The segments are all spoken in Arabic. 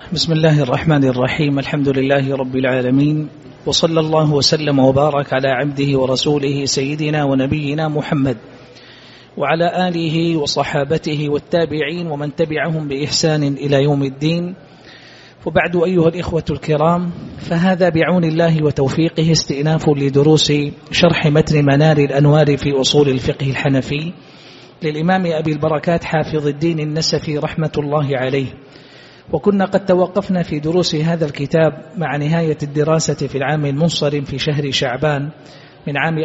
بسم الله الرحمن الرحيم. الحمد لله رب العالمين، وصلى الله وسلم وبارك على عبده ورسوله سيدنا ونبينا محمد وعلى آله وصحابته والتابعين ومن تبعهم بإحسان إلى يوم الدين. وبعد أيها الإخوة الكرام، فهذا بعون الله وتوفيقه استئناف لدروس شرح متن منار الأنوار في أصول الفقه الحنفي للإمام أبي البركات حافظ الدين النسفي رحمة الله عليه. وكنا قد توقفنا في دروس هذا الكتاب مع نهاية الدراسة في العام المنصرم في شهر شعبان من عام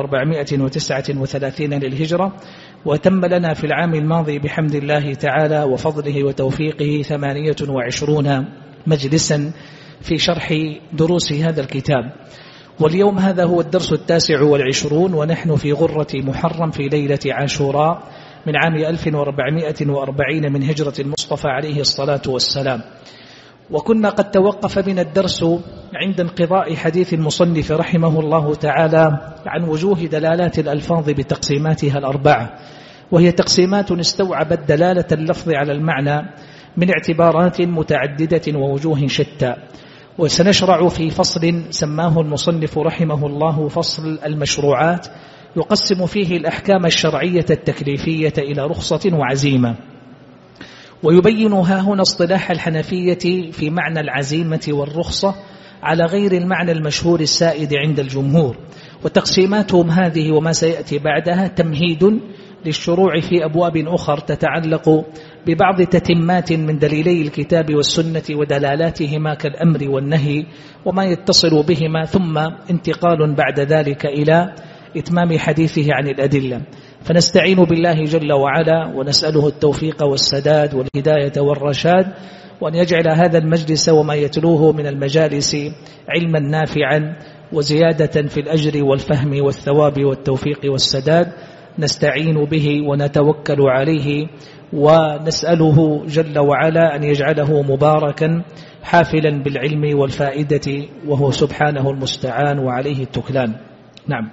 1439 للهجرة، وتم لنا في العام الماضي بحمد الله تعالى وفضله وتوفيقه 28 مجلسا في شرح دروس هذا الكتاب. واليوم هذا هو الدرس 29 ونحن في غرة محرم في ليلة عاشوراء من عام 1440 من هجرة المصطفى عليه الصلاة والسلام. وكنا قد توقف بنا الدرس عند انقضاء حديث المصنف رحمه الله تعالى عن وجوه دلالات الألفاظ بتقسيماتها الأربعة، وهي تقسيمات استوعبت دلالة اللفظ على المعنى من اعتبارات متعددة ووجوه شتى. وسنشرع في فصل سماه المصنف رحمه الله فصل المشروعات، يقسم فيه الأحكام الشرعية التكليفية إلى رخصة وعزيمة، ويبينها هنا اصطلاح الحنفية في معنى العزيمة والرخصة على غير المعنى المشهور السائد عند الجمهور. وتقسيماتهم هذه وما سيأتي بعدها تمهيد للشروع في أبواب أخر تتعلق ببعض تتمات من دليلي الكتاب والسنة ودلالاتهما كالأمر والنهي وما يتصل بهما، ثم انتقال بعد ذلك إلى إتمام حديثه عن الأدلة. فنستعين بالله جل وعلا ونسأله التوفيق والسداد والهداية والرشاد، وأن يجعل هذا المجلس وما يتلوه من المجالس علما نافعا وزيادة في الأجر والفهم والثواب والتوفيق والسداد. نستعين به ونتوكل عليه ونسأله جل وعلا أن يجعله مباركا حافلا بالعلم والفائدة، وهو سبحانه المستعان وعليه التكلان. نعم.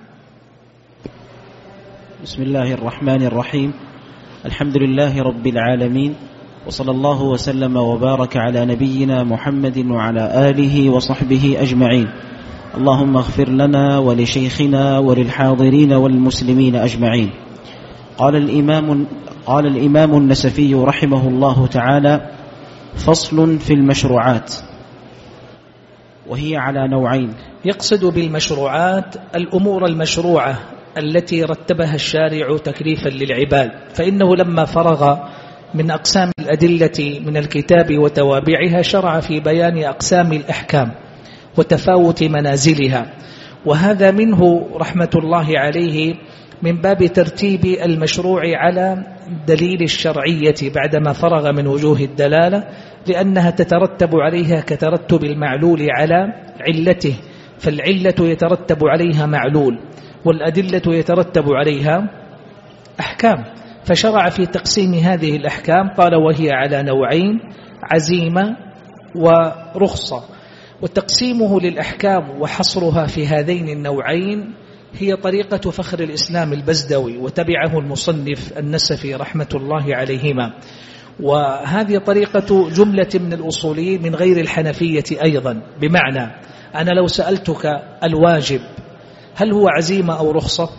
بسم الله الرحمن الرحيم. الحمد لله رب العالمين، وصلى الله وسلم وبارك على نبينا محمد وعلى آله وصحبه أجمعين. اللهم اغفر لنا ولشيخنا وللحاضرين والمسلمين أجمعين. قال الإمام النسفي رحمه الله تعالى: فصل في المشروعات، وهي على نوعين. يقصد بالمشروعات الأمور المشروعة التي رتبها الشارع تكليفا للعباد، فإنه لما فرغ من أقسام الأدلة من الكتاب وتوابعها شرع في بيان أقسام الأحكام وتفاوت منازلها، وهذا منه رحمة الله عليه من باب ترتيب المشروع على دليل الشرعية بعدما فرغ من وجوه الدلالة، لأنها تترتب عليها كترتب المعلول على علته، فالعلة يترتب عليها معلول والأدلة يترتب عليها أحكام. فشرع في تقسيم هذه الأحكام قال: وهي على نوعين، عزيمة ورخصة. وتقسيمه للأحكام وحصرها في هذين النوعين هي طريقة فخر الإسلام البزدوي، وتبعه المصنف النسفي رحمة الله عليهما. وهذه طريقة جملة من الأصوليين من غير الحنفية أيضا، بمعنى أنا لو سألتك الواجب هل هو عزيمة أو رخصة؟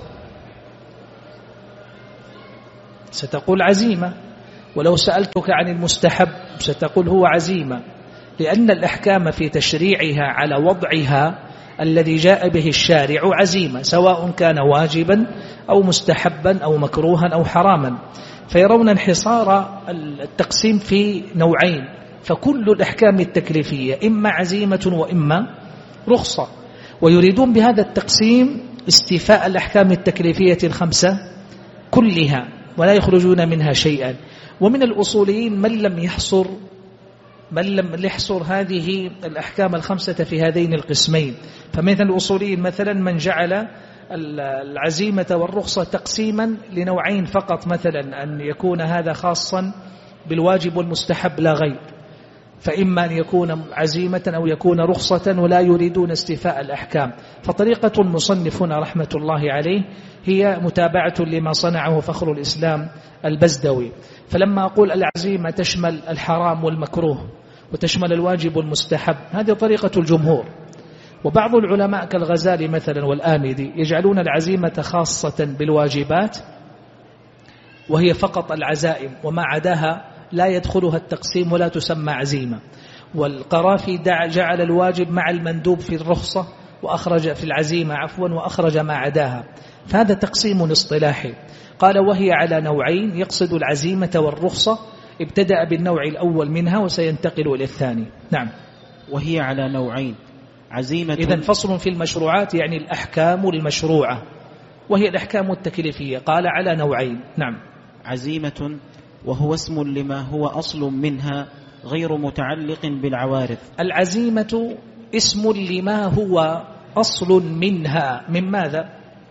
ستقول عزيمة. ولو سألتك عن المستحب ستقول هو عزيمة، لأن الأحكام في تشريعها على وضعها الذي جاء به الشارع عزيمة، سواء كان واجبا أو مستحبا أو مكروها أو حراما. فيرون انحصار التقسيم في نوعين، فكل الأحكام التكليفية إما عزيمة وإما رخصة، ويريدون بهذا التقسيم استيفاء الأحكام التكليفية الخمسة كلها ولا يخرجون منها شيئا. ومن الأصوليين من لم يحصر هذه الأحكام الخمسة في هذين القسمين. فمثل الأصوليين مثلا من جعل العزيمة والرخصة تقسيما لنوعين فقط، مثلا أن يكون هذا خاصا بالواجب والمستحب لا غير، فإما أن يكون عزيمة أو يكون رخصة، ولا يريدون استيفاء الأحكام. فطريقة المصنف هنا رحمة الله عليه هي متابعة لما صنعه فخر الإسلام البزدوي. فلما أقول العزيمة تشمل الحرام والمكروه وتشمل الواجب والمستحب. هذه طريقة الجمهور. وبعض العلماء كالغزالي مثلا والآمدي يجعلون العزيمة خاصة بالواجبات، وهي فقط العزائم، وما عداها لا يدخلها التقسيم ولا تسمى عزيمة. والقرافي جعل الواجب مع المندوب في الرخصة، وأخرج في العزيمة وأخرج ما عداها. فهذا تقسيم اصطلاحي. قال وهي على نوعين، يقصد العزيمة والرخصة، ابتدأ بالنوع الأول منها وسينتقل إلى الثاني. نعم. وهي على نوعين، عزيمة. إذن فصل في المشروعات يعني الأحكام المشروعة، وهي الأحكام التكليفية. قال على نوعين. نعم. عزيمة وهو اسم لما هو أصل منها غير متعلق بالعوارض. العزيمة اسم لما هو أصل منها. من ماذا؟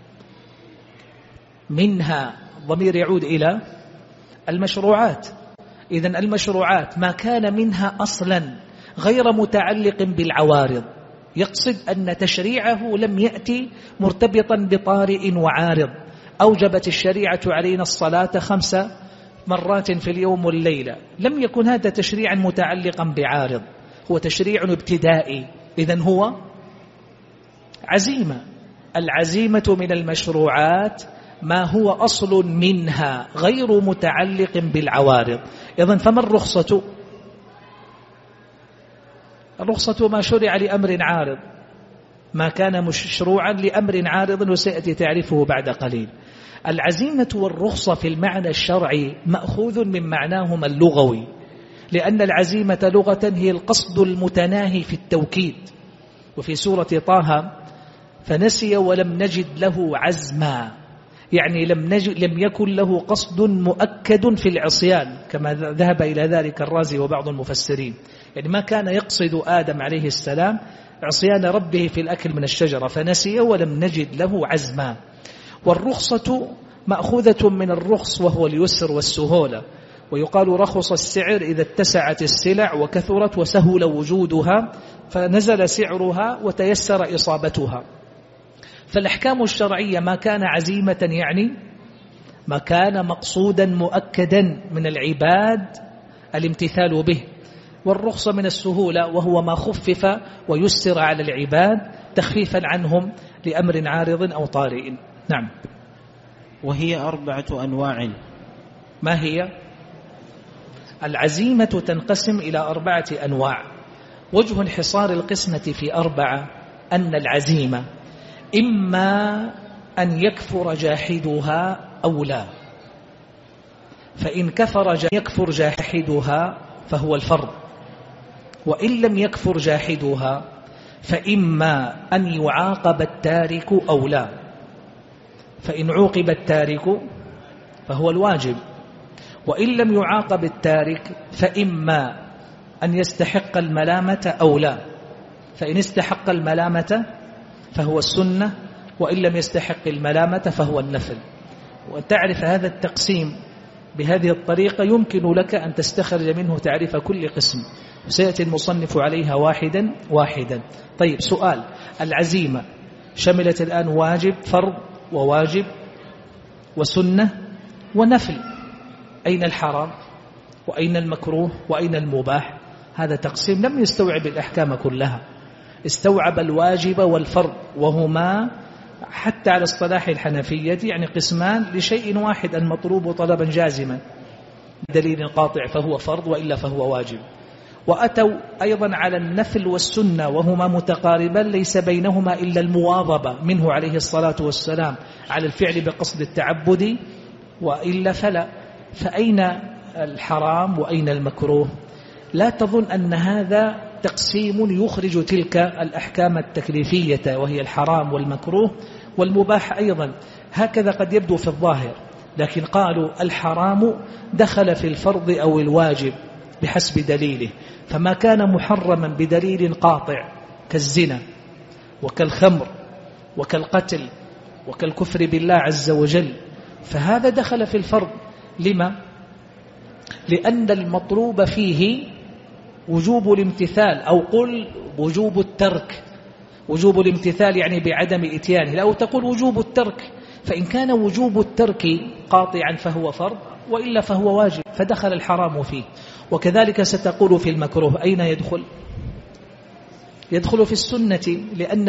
منها ضمير يعود إلى المشروعات. إذن المشروعات ما كان منها أصلا غير متعلق بالعوارض، يقصد أن تشريعه لم يأتي مرتبطا بطارئ وعارض. أوجبت الشريعة علينا الصلاة 5 مرات في اليوم والليلة، لم يكن هذا تشريعا متعلقا بعارض، هو تشريع ابتدائي. إذن هو عزيمة. العزيمة من المشروعات ما هو أصل منها غير متعلق بالعوارض. إذن فما الرخصة؟ الرخصة ما شرع لأمر عارض، ما كان مشروعا لأمر عارض، وسيأتي تعرفه بعد قليل. العزيمة والرخصة في المعنى الشرعي مأخوذ من معناهما اللغوي، لأن العزيمة لغة هي القصد المتناهي في التوكيد. وفي سورة طه فنسي ولم نجد له عزما، يعني لم يكن له قصد مؤكد في العصيان، كما ذهب إلى ذلك الرازي وبعض المفسرين. يعني ما كان يقصد آدم عليه السلام عصيان ربه في الأكل من الشجرة، فنسي ولم نجد له عزما. والرخصة مأخوذة من الرخص وهو اليسر والسهولة، ويقال رخص السعر إذا اتسعت السلع وكثرت وسهل وجودها، فنزل سعرها وتيسر إصابتها. فالأحكام الشرعية ما كان عزيمة يعني ما كان مقصودا مؤكدا من العباد الامتثال به. والرخصة من السهولة وهو ما خفف ويسر على العباد تخفيفا عنهم لأمر عارض أو طارئ. نعم. وهي 4 أنواع. ما هي؟ العزيمة تنقسم إلى 4 أنواع. وجه انحصار القسمة في 4 أن العزيمة إما أن يكفر جاحدها أو لا، فإن يكفر جاحدها فهو الفرض، وإن لم يكفر جاحدها فإما أن يعاقب التارك أو لا، فإن عوقب التارك فهو الواجب، وإن لم يعاقب التارك فإما أن يستحق الملامة أو لا، فإن استحق الملامة فهو السنة، وإن لم يستحق الملامة فهو النفل. وتعرف هذا التقسيم بهذه الطريقة يمكن لك أن تستخرج منه تعريف كل قسم، وسيأتي المصنف عليها واحدا واحدا. طيب سؤال، العزيمة شملت الآن واجب فرض وواجب وسنة ونفل، أين الحرام وأين المكروه وأين المباح؟ هذا تقسيم لم يستوعب الأحكام كلها، استوعب الواجب والفرض، وهما حتى على اصطلاح الحنفية يعني قسمان لشيء واحد، المطلوب طلبا جازما دليل قاطع فهو فرض وإلا فهو واجب. وأتوا أيضا على النفل والسنة وهما متقاربان ليس بينهما إلا المواظبة منه عليه الصلاة والسلام على الفعل بقصد التعبد، وإلا فلا. فأين الحرام وأين المكروه؟ لا تظن أن هذا تقسيم يخرج تلك الأحكام التكليفية وهي الحرام والمكروه والمباح أيضا، هكذا قد يبدو في الظاهر، لكن قالوا الحرام دخل في الفرض أو الواجب بحسب دليله، فما كان محرما بدليل قاطع كالزنا وكالخمر وكالقتل وكالكفر بالله عز وجل فهذا دخل في الفرض. لما؟ لأن المطلوب فيه وجوب الامتثال، أو قل وجوب الترك. وجوب الامتثال يعني بعدم إتيانه، أو تقول وجوب الترك، فإن كان وجوب الترك قاطعا فهو فرض، وإلا فهو واجب فدخل الحرام فيه. وكذلك ستقول في المكروه أين يدخل؟ يدخل في السنة، لأن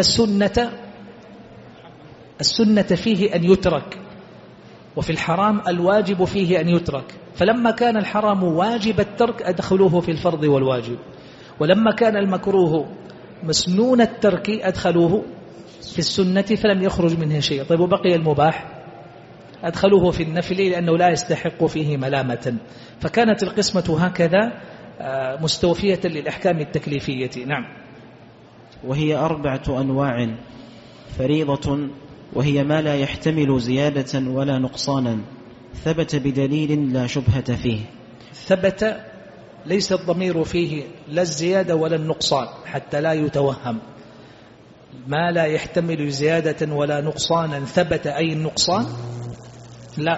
السنة فيه أن يترك، وفي الحرام الواجب فيه أن يترك. فلما كان الحرام واجب الترك أدخلوه في الفرض والواجب، ولما كان المكروه مسنون الترك أدخلوه في السنة فلم يخرج منه شيء. طيب وبقي المباح أدخلوه في النفل لأنه لا يستحق فيه ملامة. فكانت القسمة هكذا مستوفية للأحكام التكليفية. نعم. وهي 4 أنواع: فريضة، وهي ما لا يحتمل زيادة ولا نقصانا، ثبت بدليل لا شبهة فيه. ثبت ليس الضمير فيه لا الزيادة ولا النقصان حتى لا يتوهم. ما لا يحتمل زيادة ولا نقصانا ثبت أي النقصان؟ لا،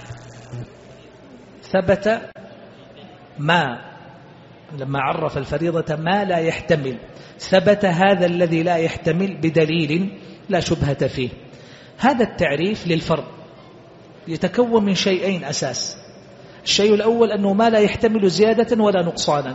ثبت ما لما عرف الفريضة ما لا يحتمل، ثبت هذا الذي لا يحتمل بدليل لا شبهة فيه. هذا التعريف للفرض يتكون من شيئين أساس. الشيء الأول أنه ما لا يحتمل زيادة ولا نقصانا.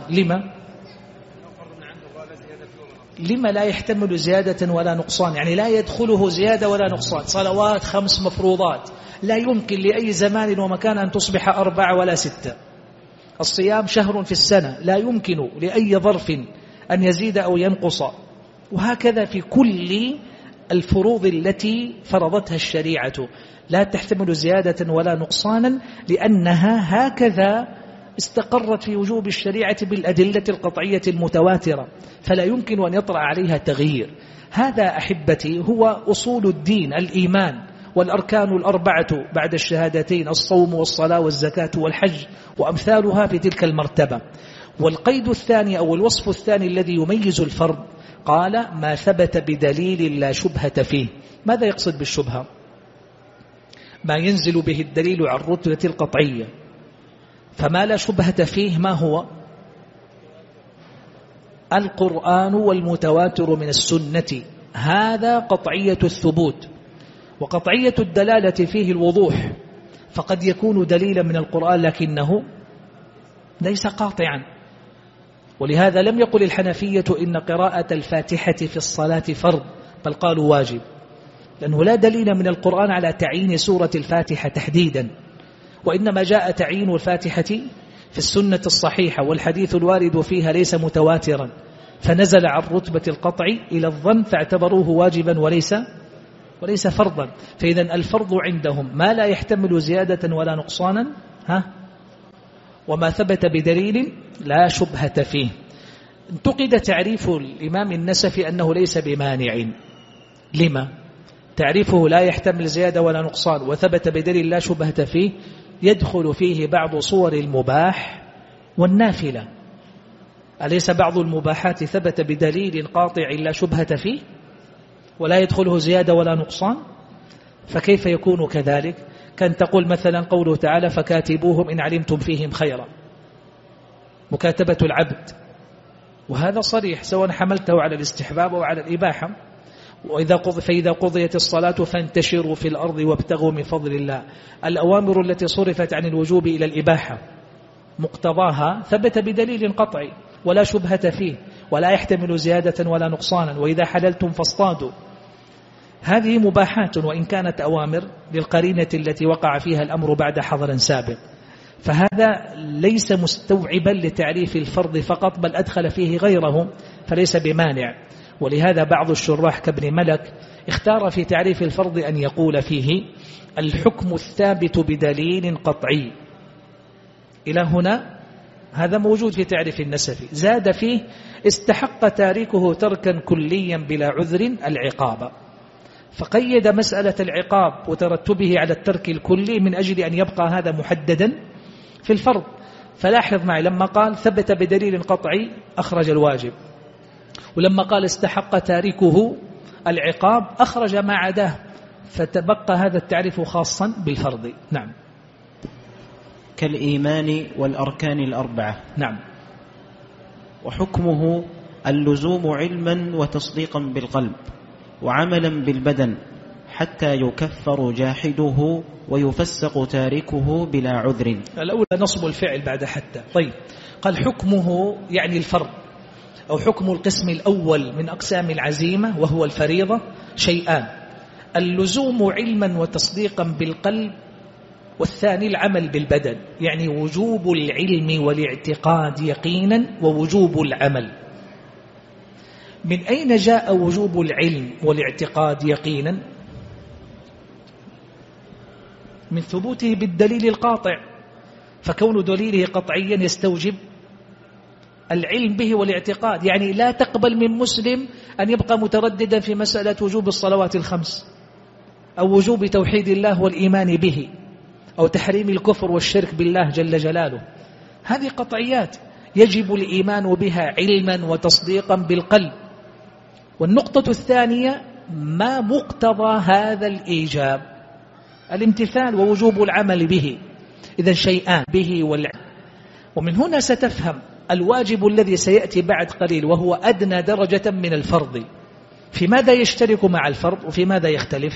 لما لا يحتمل زيادة ولا نقصان؟ يعني لا يدخله زيادة ولا نقصان. صلوات 5 مفروضات لا يمكن لأي زمان ومكان أن تصبح 4 ولا 6. الصيام شهر في السنة لا يمكن لأي ظرف أن يزيد أو ينقص. وهكذا في كل الفروض التي فرضتها الشريعة لا تحتمل زيادة ولا نقصانا، لأنها هكذا استقرت في وجوب الشريعة بالأدلة القطعية المتواترة، فلا يمكن أن يطرأ عليها تغيير. هذا أحبتي هو أصول الدين، الإيمان والأركان 4 بعد الشهادتين: الصوم والصلاة والزكاة والحج وأمثالها في تلك المرتبة. والقيد الثاني أو الوصف الثاني الذي يميز الفرد قال: ما ثبت بدليل لا شبهة فيه. ماذا يقصد بالشبهة؟ ما ينزل به الدليل عن الرتبة القطعية. فما لا شبهة فيه ما هو؟ القرآن والمتواتر من السنة، هذا قطعية الثبوت. وقطعية الدلالة فيه الوضوح، فقد يكون دليلا من القرآن لكنه ليس قاطعا. ولهذا لم يقل الحنفية إن قراءة الفاتحة في الصلاة فرض، بل قالوا واجب، لأنه لا دليل من القرآن على تعيين سورة الفاتحة تحديدا، وإنما جاء تعيين الفاتحة في السنة الصحيحة، والحديث الوارد فيها ليس متواترا، فنزل عن رتبة القطع إلى الظن فاعتبروه واجبا وليس فرضا. فإذا الفرض عندهم ما لا يحتمل زيادة ولا نقصانا، وما ثبت بدليل لا شبهة فيه. انتقد تعريف الإمام النسفي أنه ليس بمانع. لما؟ تعريفه لا يحتمل زيادة ولا نقصان وثبت بدليل لا شبهة فيه يدخل فيه بعض صور المباح والنافلة. أليس بعض المباحات ثبت بدليل قاطع لا شبهة فيه ولا يدخله زيادة ولا نقصان؟ فكيف يكون كذلك؟ كان تقول مثلا قوله تعالى: فكاتبوهم إن علمتم فيهم خيرا، مكاتبة العبد، وهذا صريح سواء حملته على الاستحباب أو على الإباحة. فإذا قضيت الصلاة فانتشروا في الأرض وابتغوا من فضل الله. الأوامر التي صرفت عن الوجوب إلى الإباحة مقتضاها ثبت بدليل قطعي ولا شبهة فيه ولا يحتمل زيادة ولا نقصانا. وإذا حللتم فاصطادوا، هذه مباحات وإن كانت أوامر للقرينة التي وقع فيها الأمر بعد حظر سابق. فهذا ليس مستوعبا لتعريف الفرض فقط، بل أدخل فيه غيره، فليس بمانع. ولهذا بعض الشراح كابن ملك اختار في تعريف الفرض أن يقول فيه: الحكم الثابت بدليل قطعي. إلى هنا هذا موجود في تعريف النسفي. زاد فيه: استحق تاركه تركا كليا بلا عذر العقاب. فقيد مسألة العقاب وترتبه على الترك الكلي من أجل أن يبقى هذا محددا في الفرض. فلاحظ معي لما قال ثبت بدليل قطعي أخرج الواجب، ولما قال استحق تاركه العقاب أخرج ما عداه، فتبقى هذا التعريف خاصا بالفرض. نعم. كالإيمان والأركان 4. نعم. وحكمه اللزوم علما وتصديقا بالقلب وعملا بالبدن حتى يكفر جاحده ويفسق تاركه بلا عذر. الأول نصب الفعل بعد حتى. طيب، قال حكمه يعني الفرض، أو حكم القسم الأول من أقسام العزيمة وهو الفريضة شيئان: اللزوم علما وتصديقا بالقلب، والثاني العمل بالبدن، يعني وجوب العلم والاعتقاد يقينا ووجوب العمل. من أين جاء وجوب العلم والاعتقاد يقينا؟ من ثبوته بالدليل القاطع، فكون دليله قطعيا يستوجب العلم به والاعتقاد. يعني لا تقبل من مسلم أن يبقى مترددا في مسألة وجوب الصلوات الخمس، أو وجوب توحيد الله والإيمان به، أو تحريم الكفر والشرك بالله جل جلاله. هذه قطعيات يجب الإيمان بها علما وتصديقا بالقلب. والنقطة الثانية ما مقتضى هذا الإيجاب: الامتثال ووجوب العمل به. إذن شيئان به والعلم. ومن هنا ستفهم الواجب الذي سيأتي بعد قليل وهو أدنى درجة من الفرض، في ماذا يشترك مع الفرض وفي ماذا يختلف.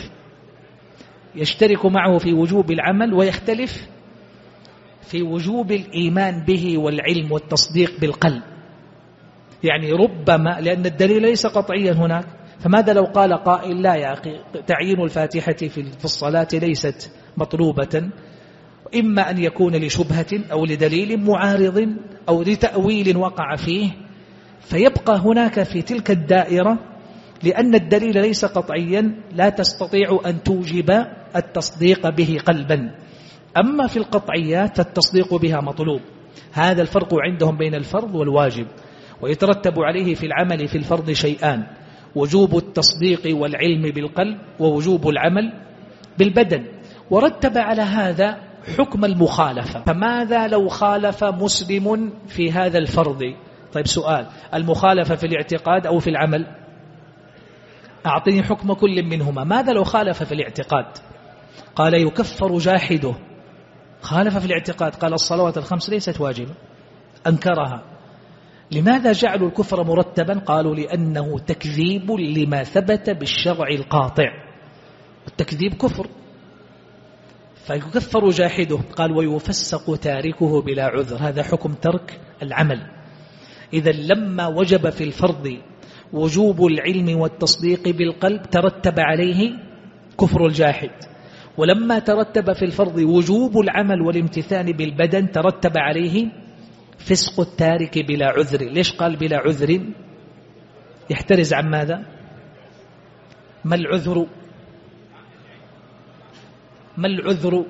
يشترك معه في وجوب العمل، ويختلف في وجوب الإيمان به والعلم والتصديق بالقلب. يعني ربما، لأن الدليل ليس قطعيا هناك، فماذا لو قال قائل: لا يا أخي، تعيين الفاتحة في الصلاة ليست مطلوبة، إما أن يكون لشبهة أو لدليل معارض أو لتأويل وقع فيه، فيبقى هناك في تلك الدائرة، لأن الدليل ليس قطعيا، لا تستطيع أن توجب التصديق به قلبا. أما في القطعيات فالتصديق بها مطلوب. هذا الفرق عندهم بين الفرض والواجب. ويترتب عليه في العمل في الفرض شيئان: وجوب التصديق والعلم بالقلب، ووجوب العمل بالبدن. ورتب على هذا حكم المخالفة. فماذا لو خالف مسلم في هذا الفرض؟ طيب سؤال: المخالفة في الاعتقاد أو في العمل؟ أعطني حكم كل منهما. ماذا لو خالف في الاعتقاد؟ قال يكفر جاحده. خالف في الاعتقاد، قال الصلوات الخمس ليست واجبة، أنكرها. لماذا جعلوا الكفر مرتبا؟ قالوا لأنه تكذيب لما ثبت بالشرع القاطع، والتكذيب كفر، فيكفر جاحده. قال ويفسق تاركه بلا عذر. هذا حكم ترك العمل. إذا لما وجب في الفرض وجوب العلم والتصديق بالقلب ترتب عليه كفر الجاحد، ولما ترتب في الفرض وجوب العمل والامتثال بالبدن ترتب عليه فسق التارك بلا عذر. ليش قال بلا عذر؟ يحترز عن ماذا؟ ما العذر؟ ما العذر؟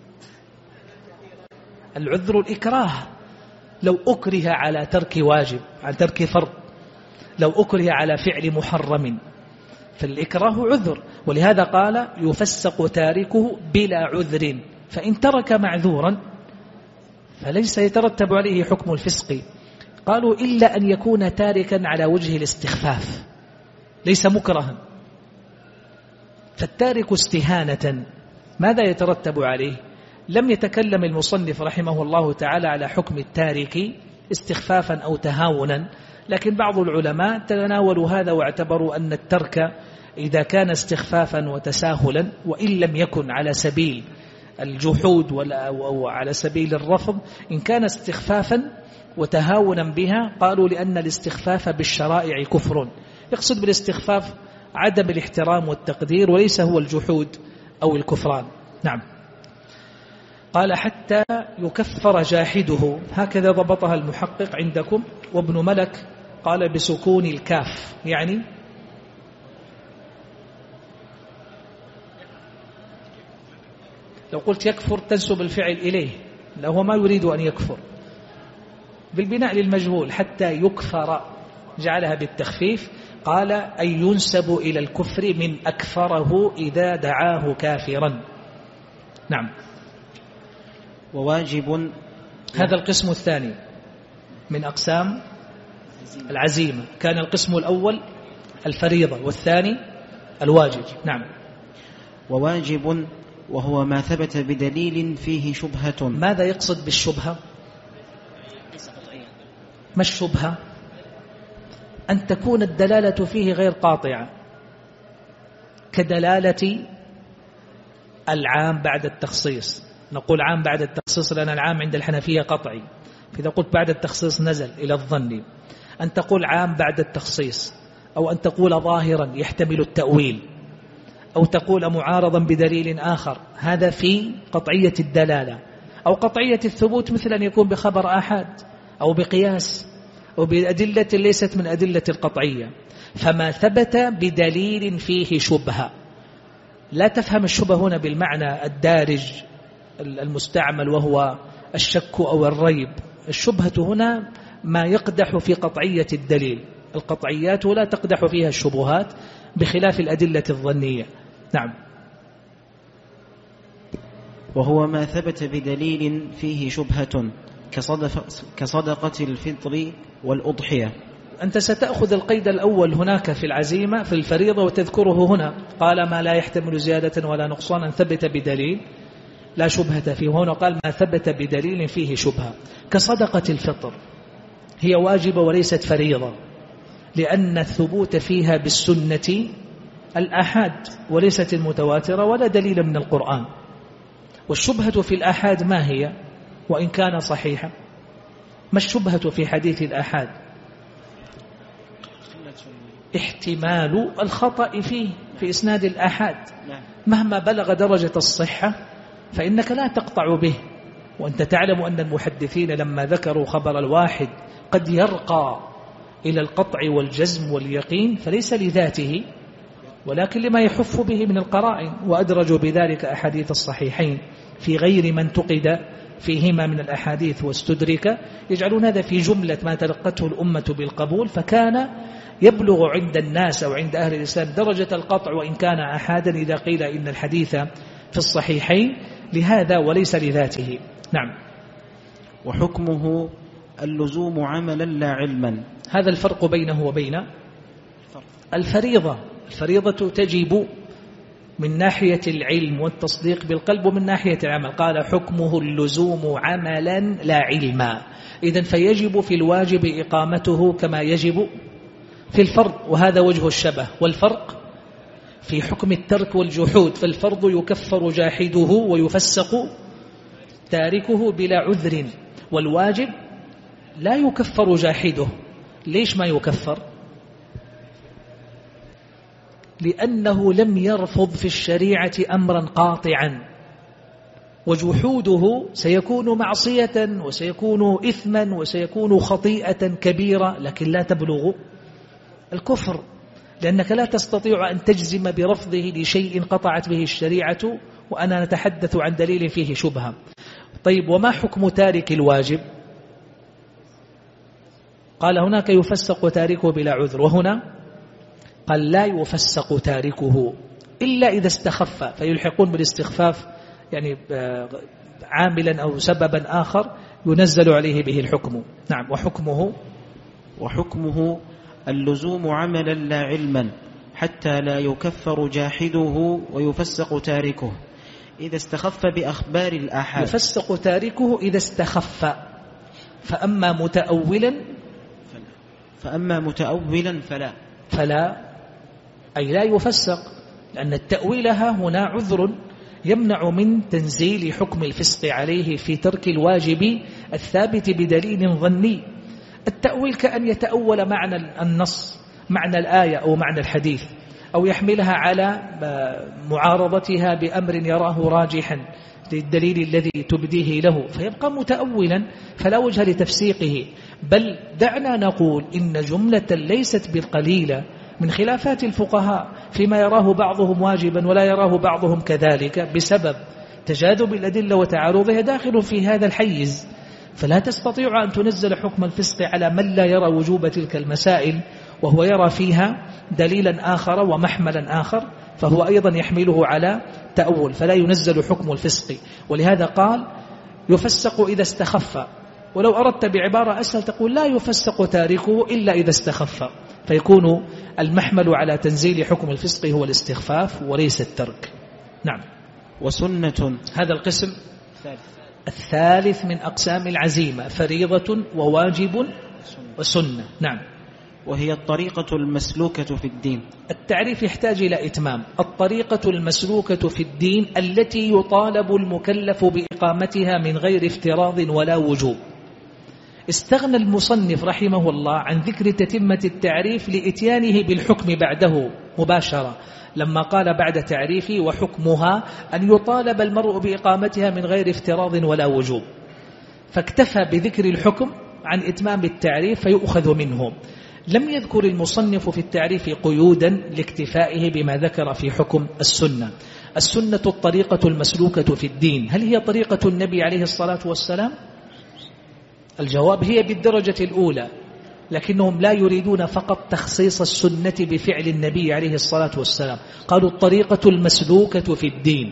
العذر الإكراه. لو أكره على ترك واجب، على ترك فرض، لو أكره على فعل محرم، فالإكراه عذر. ولهذا قال يفسق تاركه بلا عذر. فإن ترك معذورا فليس يترتب عليه حكم الفسق. قالوا إلا أن يكون تاركا على وجه الاستخفاف، ليس مكرها. فالتارك استهانة ماذا يترتب عليه؟ لم يتكلم المصنف رحمه الله تعالى على حكم التارك استخفافا أو تهاونا، لكن بعض العلماء تناولوا هذا واعتبروا أن الترك إذا كان استخفافا وتساهلا، وإن لم يكن على سبيل الجحود أو على سبيل الرفض، إن كان استخفافا وتهاونا بها قالوا لأن الاستخفاف بالشرائع كفر. يقصد بالاستخفاف عدم الاحترام والتقدير، وليس هو الجحود أو الكفران. نعم. قال حتى يكفر جاحده، هكذا ضبطها المحقق عندكم. وابن ملك قال بسكون الكاف، يعني لو قلت يكفر تنسب الفعل إليه، لا هو ما يريد أن يكفر، بالبناء للمجهول. حتى يكفر جعلها بالتخفيف. قال أن ينسب إلى الكفر من أكفره إذا دعاه كافرا. نعم. وواجب، هذا القسم الثاني من أقسام العزيمة. كان القسم الأول الفريضة والثاني الواجب. نعم. وواجب وهو ما ثبت بدليل فيه شبهة. ماذا يقصد بالشبهة؟ ما الشبهة؟ أن تكون الدلالة فيه غير قاطعة، كدلالة العام بعد التخصيص. نقول عام بعد التخصيص لأن العام عند الحنفية قطعي، فإذا قلت بعد التخصيص نزل إلى الظن. أن تقول عام بعد التخصيص، أو أن تقول ظاهرا يحتمل التأويل، أو تقول معارضا بدليل آخر، هذا في قطعية الدلالة. أو قطعية الثبوت مثل أن يكون بخبر آحاد أو بقياس أو بأدلة ليست من أدلة القطعية. فما ثبت بدليل فيه شبهة، لا تفهم الشبهة هنا بالمعنى الدارج المستعمل وهو الشك أو الريب. الشبهة هنا ما يقدح في قطعية الدليل، القطعيات لا تقدح فيها الشبهات بخلاف الأدلة الظنية. نعم. وهو ما ثبت بدليل فيه شبهة كصدقة الفطر والأضحية. أنت ستأخذ القيد الأول هناك في العزيمة في الفريضة وتذكره هنا. قال ما لا يحتمل زيادة ولا نقصانا ثبت بدليل لا شبهة فيه. هنا قال ما ثبت بدليل فيه شبهة كصدقة الفطر، هي واجبة وليست فريضة، لأن الثبوت فيها بالسنة الآحاد وليست المتواترة ولا دليل من القرآن. والشبهة في الآحاد ما هي وإن كان صحيحة؟ ما الشبهة في حديث الآحاد؟ احتمال الخطأ فيه في إسناد الآحاد، مهما بلغ درجة الصحة فإنك لا تقطع به. وأنت تعلم أن المحدثين لما ذكروا خبر الواحد قد يرقى إلى القطع والجزم واليقين، فليس لذاته ولكن لما يحف به من القرائن. وأدرجوا بذلك أحاديث الصحيحين في غير من تقد فيهما من الأحاديث واستدرك، يجعلون هذا في جملة ما تلقته الأمة بالقبول، فكان يبلغ عند الناس أو عند أهل الإسلام درجة القطع وإن كان أحادا إذا قيل إن الحديث في الصحيحين، لهذا وليس لذاته. نعم. وحكمه اللزوم عملا لا علما. هذا الفرق بينه وبين الفريضة. الفريضة تجب من ناحية العلم والتصديق بالقلب ومن ناحية العمل. قال حكمه اللزوم عملا لا علما، إذن فيجب في الواجب إقامته كما يجب في الفرض، وهذا وجه الشبه. والفرق في حكم الترك والجحود، فالفرض يكفر جاحده ويفسق تاركه بلا عذر، والواجب لا يكفر جاحده. ليش ما يكفر؟ لأنه لم يرفض في الشريعة أمرا قاطعا، وجحوده سيكون معصية وسيكون إثما وسيكون خطيئة كبيرة، لكن لا تبلغ الكفر، لأنك لا تستطيع أن تجزم برفضه لشيء قطعت به الشريعة، وأنا نتحدث عن دليل فيه شبهة. طيب، وما حكم تارك الواجب؟ قال هناك يفسق تاركه بلا عذر، وهنا قال لا يفسق تاركه إلا إذا استخف، فيلحقون بالاستخفاف يعني عاملا أو سببا آخر ينزل عليه به الحكم. نعم. وحكمه اللزوم عملا لا علما حتى لا يكفر جاحده ويفسق تاركه إذا استخف بأخبار الآحاد. يفسق تاركه إذا استخف، فأما متأولا فلا أي لا يفسق، لأن التأويل هنا عذر يمنع من تنزيل حكم الفسق عليه في ترك الواجب الثابت بدليل ظني. التأويل كأن يتأول معنى النص، معنى الآية أو معنى الحديث، أو يحملها على معارضتها بأمر يراه راجحا للدليل الذي تبديه له، فيبقى متأولا فلا وجه لتفسيقه. بل دعنا نقول إن جملة ليست بالقليلة من خلافات الفقهاء فيما يراه بعضهم واجبا ولا يراه بعضهم كذلك بسبب تجاذب الأدلة وتعارضها داخل في هذا الحيز. فلا تستطيع أن تنزل حكم الفسق على من لا يرى وجوب تلك المسائل وهو يرى فيها دليلا آخر ومحملا آخر، فهو أيضا يحمله على تأول، فلا ينزل حكم الفسق. ولهذا قال يفسق إذا استخف، ولو أردت بعبارة أسهل تقول لا يفسق تاركه إلا إذا استخف، فيكون المحمل على تنزيل حكم الفسق هو الاستخفاف وليس الترك. نعم. وسنة، هذا القسم الثالث من أقسام العزيمة، فريضة وواجب وسنة. نعم. وهي الطريقة المسلوكة في الدين. التعريف يحتاج إلى إتمام. الطريقة المسلوكة في الدين التي يطالب المكلف بإقامتها من غير افتراض ولا وجوب. استغنى المصنف رحمه الله عن ذكر تتمة التعريف لإتيانه بالحكم بعده مباشرة، لما قال بعد تعريفه وحكمها أن يطالب المرء بإقامتها من غير افتراض ولا وجوب، فاكتفى بذكر الحكم عن إتمام التعريف فيؤخذ منه. لم يذكر المصنف في التعريف قيودا لاكتفائه بما ذكر في حكم السنة. السنة الطريقة المسلوكة في الدين، هل هي طريقة النبي عليه الصلاة والسلام؟ الجواب هي بالدرجة الأولى، لكنهم لا يريدون فقط تخصيص السنة بفعل النبي عليه الصلاة والسلام، قالوا الطريقة المسلوكة في الدين،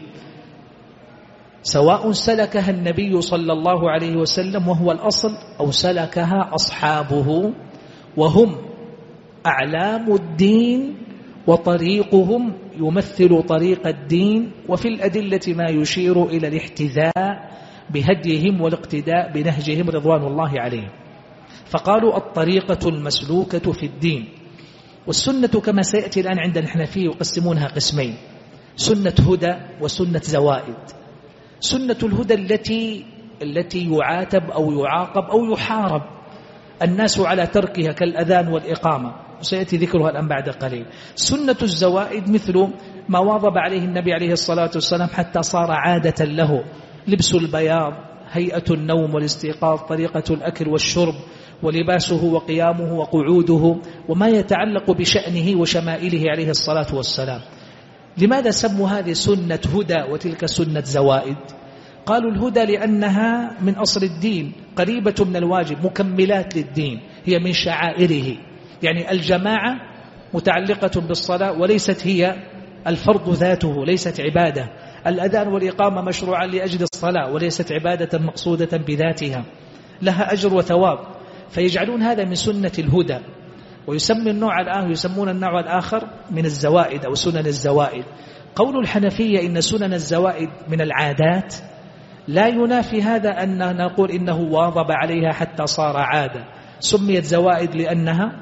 سواء سلكها النبي صلى الله عليه وسلم وهو الأصل أو سلكها أصحابه وهم أعلام الدين وطريقهم يمثل طريق الدين، وفي الأدلة ما يشير إلى الاحتذاء بهديهم والاقتداء بنهجهم رضوان الله عليهم. فقالوا الطريقة المسلوكة في الدين. والسنة كما سيأتي الآن عند الحنفية يقسمونها قسمين: سنة هدى وسنة زوائد. سنة الهدى التي يعاتب أو يعاقب أو يحارب الناس على تركها كالأذان والإقامة، وسيأتي ذكرها الآن بعد قليل. سنة الزوائد مثل ما واظب عليه النبي عليه الصلاة والسلام حتى صار عادة له: لبس البياض، هيئة النوم والاستيقاظ، طريقة الأكل والشرب، ولباسه وقيامه وقعوده، وما يتعلق بشأنه وشمائله عليه الصلاة والسلام. لماذا سموا هذه سنة هدى وتلك سنة زوائد؟ قالوا الهدى لأنها من أصل الدين، قريبة من الواجب، مكملات للدين، هي من شعائره. يعني الجماعة متعلقة بالصلاة وليست هي الفرض ذاته، ليست عبادة. الأذان والإقامة مشروعا لأجل الصلاة وليست عبادة مقصودة بذاتها، لها أجر وثواب، فيجعلون هذا من سنة الهدى. ويسمون النوع الآخر من الزوائد أو سنن الزوائد. قول الحنفية إن سنن الزوائد من العادات لا ينافي هذا أن نقول إنه واظب عليها حتى صار عادة. سميت زوائد لأنها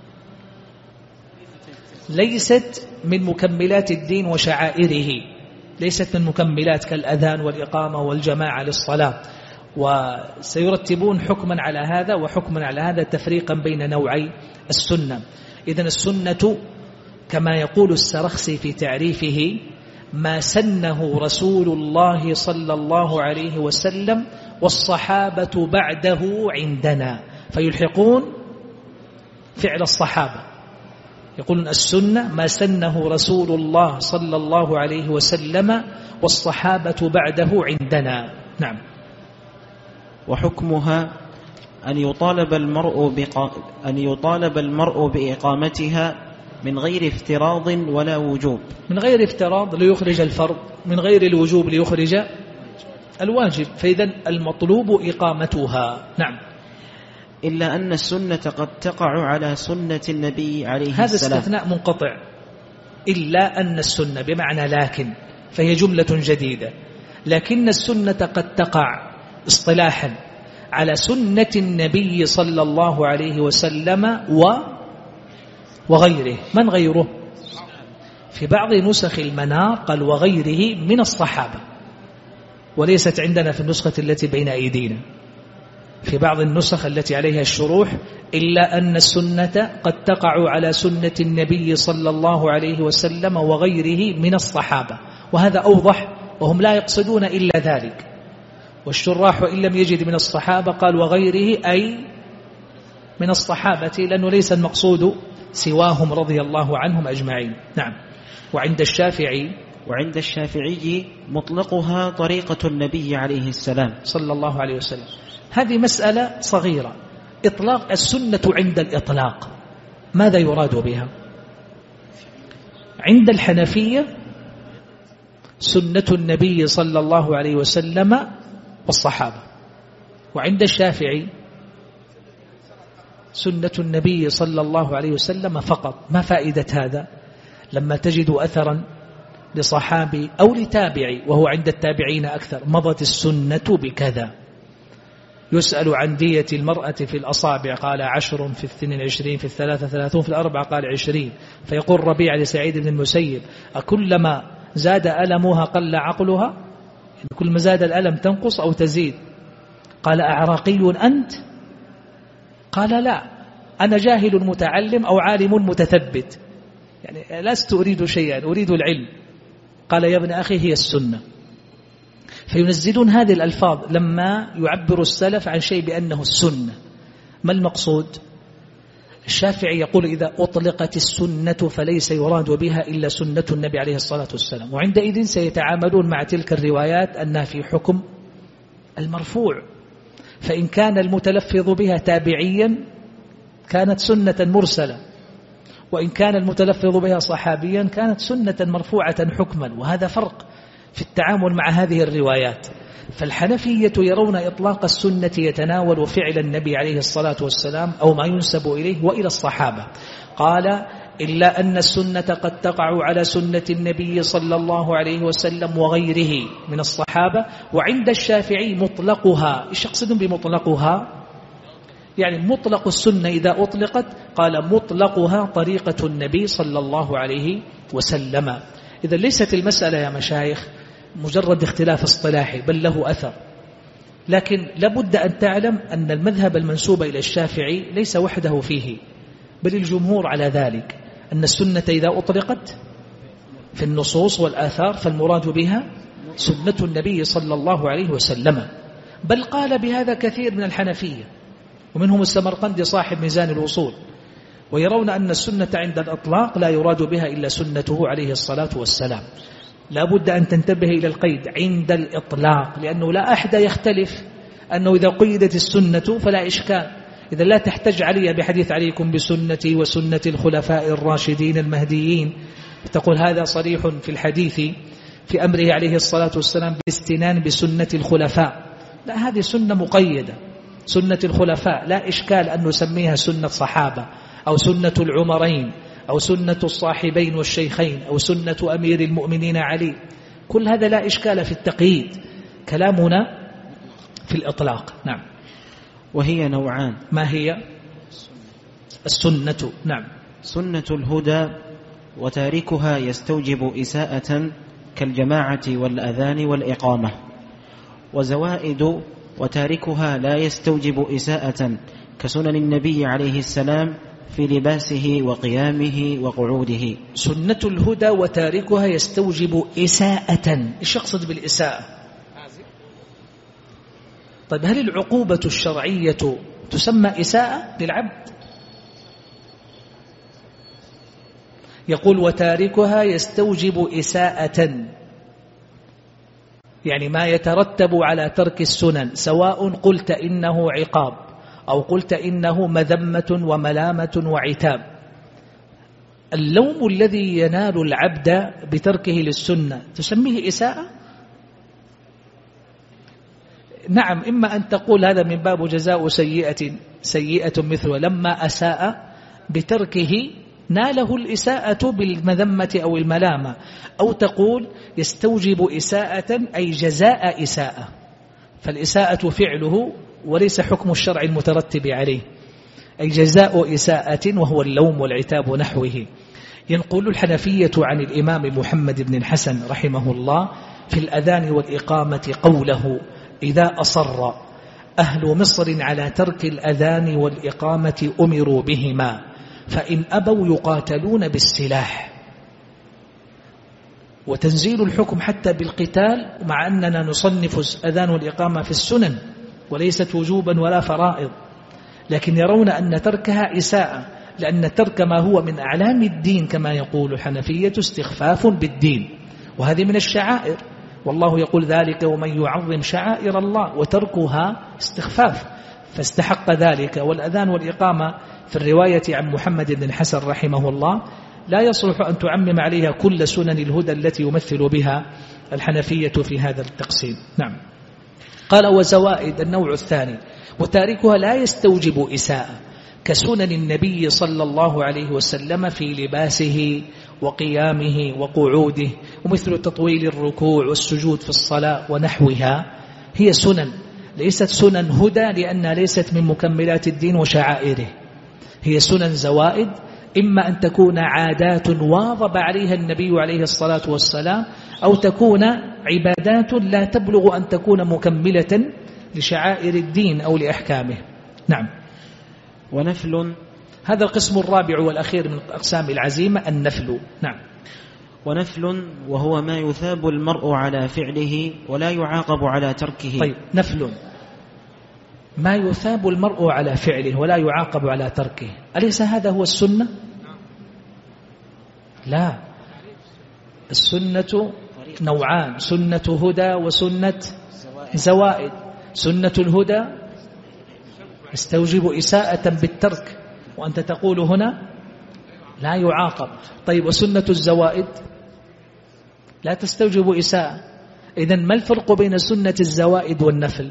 ليست من مكملات الدين وشعائره، ليست من مكملات كالأذان والإقامة والجماعة للصلاة. وسيرتبون حكما على هذا وحكما على هذا تفريقا بين نوعي السنة. إذن السنة كما يقول السرخسي في تعريفه: ما سنه رسول الله صلى الله عليه وسلم والصحابة بعده عندنا، فيلحقون فعل الصحابة. يقولون السنة ما سنه رسول الله صلى الله عليه وسلم والصحابة بعده عندنا. نعم. وحكمها أن يطالب المرء بإقامتها من غير افتراض ولا وجوب. من غير افتراض ليخرج الفرض، من غير الوجوب ليخرج الواجب، فإذا المطلوب إقامتها. نعم. إلا أن السنة قد تقع على سنة النبي عليه السلام. هذا استثناء منقطع. إلا أن السنة بمعنى لكن، فهي جملة جديدة. لكن السنة قد تقع اصطلاحا على سنة النبي صلى الله عليه وسلم وغيره. من غيره؟ في بعض نسخ المنار قال وغيره من الصحابة، وليست عندنا في النسخة التي بين أيدينا. في بعض النسخ التي عليها الشروح: إلا أن السنة قد تقع على سنة النبي صلى الله عليه وسلم وغيره من الصحابة، وهذا أوضح، وهم لا يقصدون إلا ذلك. والشراح وإن لم يجد من الصحابة قال وغيره أي من الصحابة، لأنه ليس المقصود سواهم رضي الله عنهم أجمعين. نعم. وعند الشافعي مطلقها طريقة النبي عليه السلام صلى الله عليه وسلم. هذه مسألة صغيرة. إطلاق السنة عند الإطلاق ماذا يراد بها؟ عند الحنفية سنة النبي صلى الله عليه وسلم والصحابة، وعند الشافعي سنة النبي صلى الله عليه وسلم فقط. ما فائدة هذا لما تجد أثرا لصحابي أو لتابعي، وهو عند التابعين أكثر، مضت السنة بكذا، يسأل عن دية المرأة في الأصابع قال 10، في 22، في 33، في 4 قال 20. فيقول ربيع لسعيد بن المسيب: أكلما زاد ألمها قل عقلها؟ يعني كل ما زاد الألم تنقص أو تزيد؟ قال: أعراقي أنت؟ قال: لا، أنا جاهل متعلم أو عالم متثبت، يعني لست أريد شيئا، أريد العلم. قال: يا ابن أخي هي السنة. فينزلون هذه الألفاظ لما يعبر السلف عن شيء بأنه السنة. ما المقصود؟ الشافعي يقول: إذا أطلقت السنة فليس يراد بها إلا سنة النبي عليه الصلاة والسلام، وعندئذ سيتعاملون مع تلك الروايات أنها في حكم المرفوع، فإن كان المتلفظ بها تابعيا كانت سنة مرسلة، وإن كان المتلفظ بها صحابيا كانت سنة مرفوعة حكما. وهذا فرق في التعامل مع هذه الروايات. فالحنفية يرون إطلاق السنة يتناول فعل النبي عليه الصلاة والسلام أو ما ينسب إليه وإلى الصحابة. قال: إلا أن السنة قد تقع على سنة النبي صلى الله عليه وسلم وغيره من الصحابة، وعند الشافعي مطلقها. إيش يقصدون بمطلقها؟ يعني مطلق السنة إذا أطلقت، قال: مطلقها طريقة النبي صلى الله عليه وسلم. إذا ليست المسألة يا مشايخ مجرد اختلاف اصطلاحي، بل له أثر. لكن لابد أن تعلم أن المذهب المنسوب إلى الشافعي ليس وحده فيه، بل الجمهور على ذلك، أن السنة إذا أطلقت في النصوص والآثار فالمراد بها سنة النبي صلى الله عليه وسلم. بل قال بهذا كثير من الحنفية، ومنهم السمرقندي صاحب ميزان الوصول، ويرون أن السنة عند الأطلاق لا يراد بها إلا سنته عليه الصلاة والسلام. لا بد أن تنتبه إلى القيد عند الإطلاق، لأنه لا أحد يختلف أنه إذا قيدت السنة فلا إشكال. إذا لا تحتج علي بحديث عليكم بسنتي وسنة الخلفاء الراشدين المهديين، تقول هذا صريح في الحديث في أمره عليه الصلاة والسلام بالاستنان بسنة الخلفاء. لا، هذه سنة مقيدة، سنة الخلفاء، لا إشكال أن نسميها سنة صحابة أو سنة العمرين أو سنة الصاحبين والشيخين أو سنة أمير المؤمنين علي. كل هذا لا إشكال في التقييد، كلامنا في الإطلاق. نعم. وهي نوعان. ما هي السنة؟ نعم. سنة الهدى وتاركها يستوجب إساءة كالجماعة والأذان والإقامة، وزوائد وتاركها لا يستوجب إساءة كسنن النبي عليه السلام في لباسه وقيامه وقعوده. سنة الهدى وتاركها يستوجب إساءة. إيش يقصد بالإساءة؟ طيب، هل العقوبة الشرعية تسمى إساءة للعبد؟ يقول: وتاركها يستوجب إساءة، يعني ما يترتب على ترك السنن، سواء قلت إنه عقاب أو قلت إنه مذمة وملامة وعتاب. اللوم الذي ينال العبد بتركه للسنة تسميه إساءة؟ نعم، إما أن تقول هذا من باب جزاء سيئة مثله، لما أساء بتركه ناله الإساءة بالمذمة أو الملامة، أو تقول يستوجب إساءة أي جزاء إساءة، فالإساءة فعله وليس حكم الشرع المترتب عليه، أي جزاء إساءة وهو اللوم والعتاب ونحوه. ينقل الحنفية عن الإمام محمد بن الحسن رحمه الله في الأذان والإقامة قوله: إذا أصر أهل مصر على ترك الأذان والإقامة أمروا بهما، فإن أبوا يقاتلون بالسلاح. وتنزيل الحكم حتى بالقتال، مع أننا نصنف الأذان والإقامة في السنن وليست وجوبا ولا فرائض، لكن يرون أن تركها إساءة، لأن ترك ما هو من أعلام الدين كما يقول الحنفية استخفاف بالدين، وهذه من الشعائر، والله يقول ذلك ومن يعظم شعائر الله، وتركها استخفاف، فاستحق ذلك. والأذان والإقامة في الرواية عن محمد بن الحسن رحمه الله لا يصلح أن تعمم عليها كل سنن الهدى التي يمثل بها الحنفية في هذا التقسيم. نعم. قال: وزوائد النوع الثاني وتاركها لا يستوجب إساءة كسنن النبي صلى الله عليه وسلم في لباسه وقيامه وقعوده، ومثل تطويل الركوع والسجود في الصلاة ونحوها، هي سنن ليست سنن هدى لأنها ليست من مكملات الدين وشعائره، هي سنن زوائد، إما أن تكون عادات واظب عليها النبي عليه الصلاة والسلام، أو تكون عبادات لا تبلغ أن تكون مكملة لشعائر الدين أو لأحكامه. نعم. ونفل، هذا القسم الرابع والأخير من أقسام العزيمة، النفل. نعم. ونفل وهو ما يثاب المرء على فعله ولا يعاقب على تركه. طيب، نفل ما يثاب المرء على فعله ولا يعاقب على تركه، أليس هذا هو السنة؟ لا، السنة نوعان، سنة هدى وسنة زوائد. سنة الهدى يستوجب إساءة بالترك، وأنت تقول هنا لا يعاقب. طيب، وسنة الزوائد لا تستوجب إساءة. إذن ما الفرق بين سنة الزوائد والنفل؟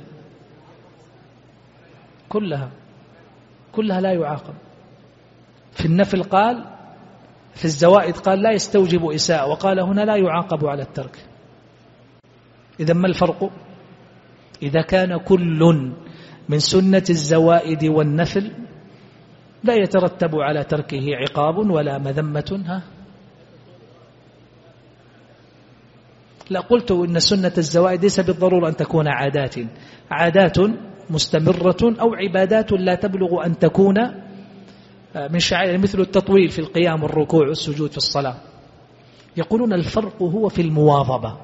كلها لا يعاقب. في النفل قال، في الزوائد قال لا يستوجب إساءة، وقال هنا لا يعاقب على الترك. إذن ما الفرق؟ إذا كان كل من سنة الزوائد والنفل لا يترتب على تركه عقاب ولا مذمة، لا، قلت إن سنة الزوائد ليس بالضرورة أن تكون عادات مستمرة أو عبادات لا تبلغ أن تكون من شعائر، مثل التطويل في القيام والركوع والسجود في الصلاة. يقولون الفرق هو في المواظبة،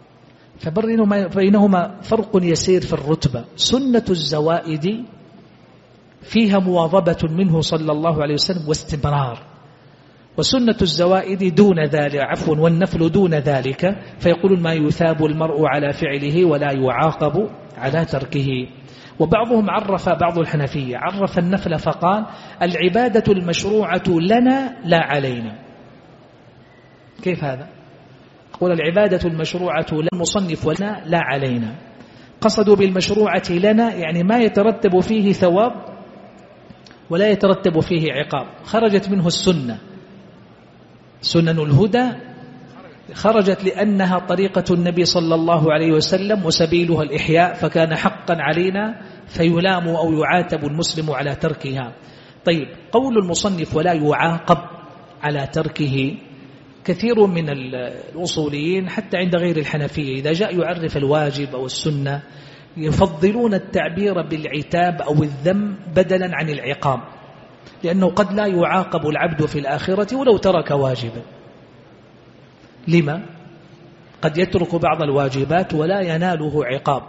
فبينهما فرق يسير في الرتبة. سنة الزوائد فيها مواظبة منه صلى الله عليه وسلم واستمرار، وسنة الزوائد دون ذلك، والنفل دون ذلك، فيقولون ما يثاب المرء على فعله ولا يعاقب على تركه. وبعضهم بعض الحنفية عرف النفل فقال العبادة المشروعة لنا لا علينا. كيف هذا؟ قول العبادة المشروعة للمصنف ولنا لا علينا. قصدوا بالمشروعة لنا يعني ما يترتب فيه ثواب ولا يترتب فيه عقاب، خرجت منه السنة. سنن الهدى خرجت لأنها طريقة النبي صلى الله عليه وسلم وسبيلها الإحياء، فكان حقا علينا فيلام أو يعاتب المسلم على تركها. طيب، قول المصنف ولا يعاقب على تركه، كثير من الأصوليين حتى عند غير الحنفية إذا جاء يعرف الواجب أو السنة يفضلون التعبير بالعتاب أو الذم بدلا عن العقاب، لأنه قد لا يعاقب العبد في الآخرة ولو ترك واجبا. لما؟ قد يترك بعض الواجبات ولا يناله عقاب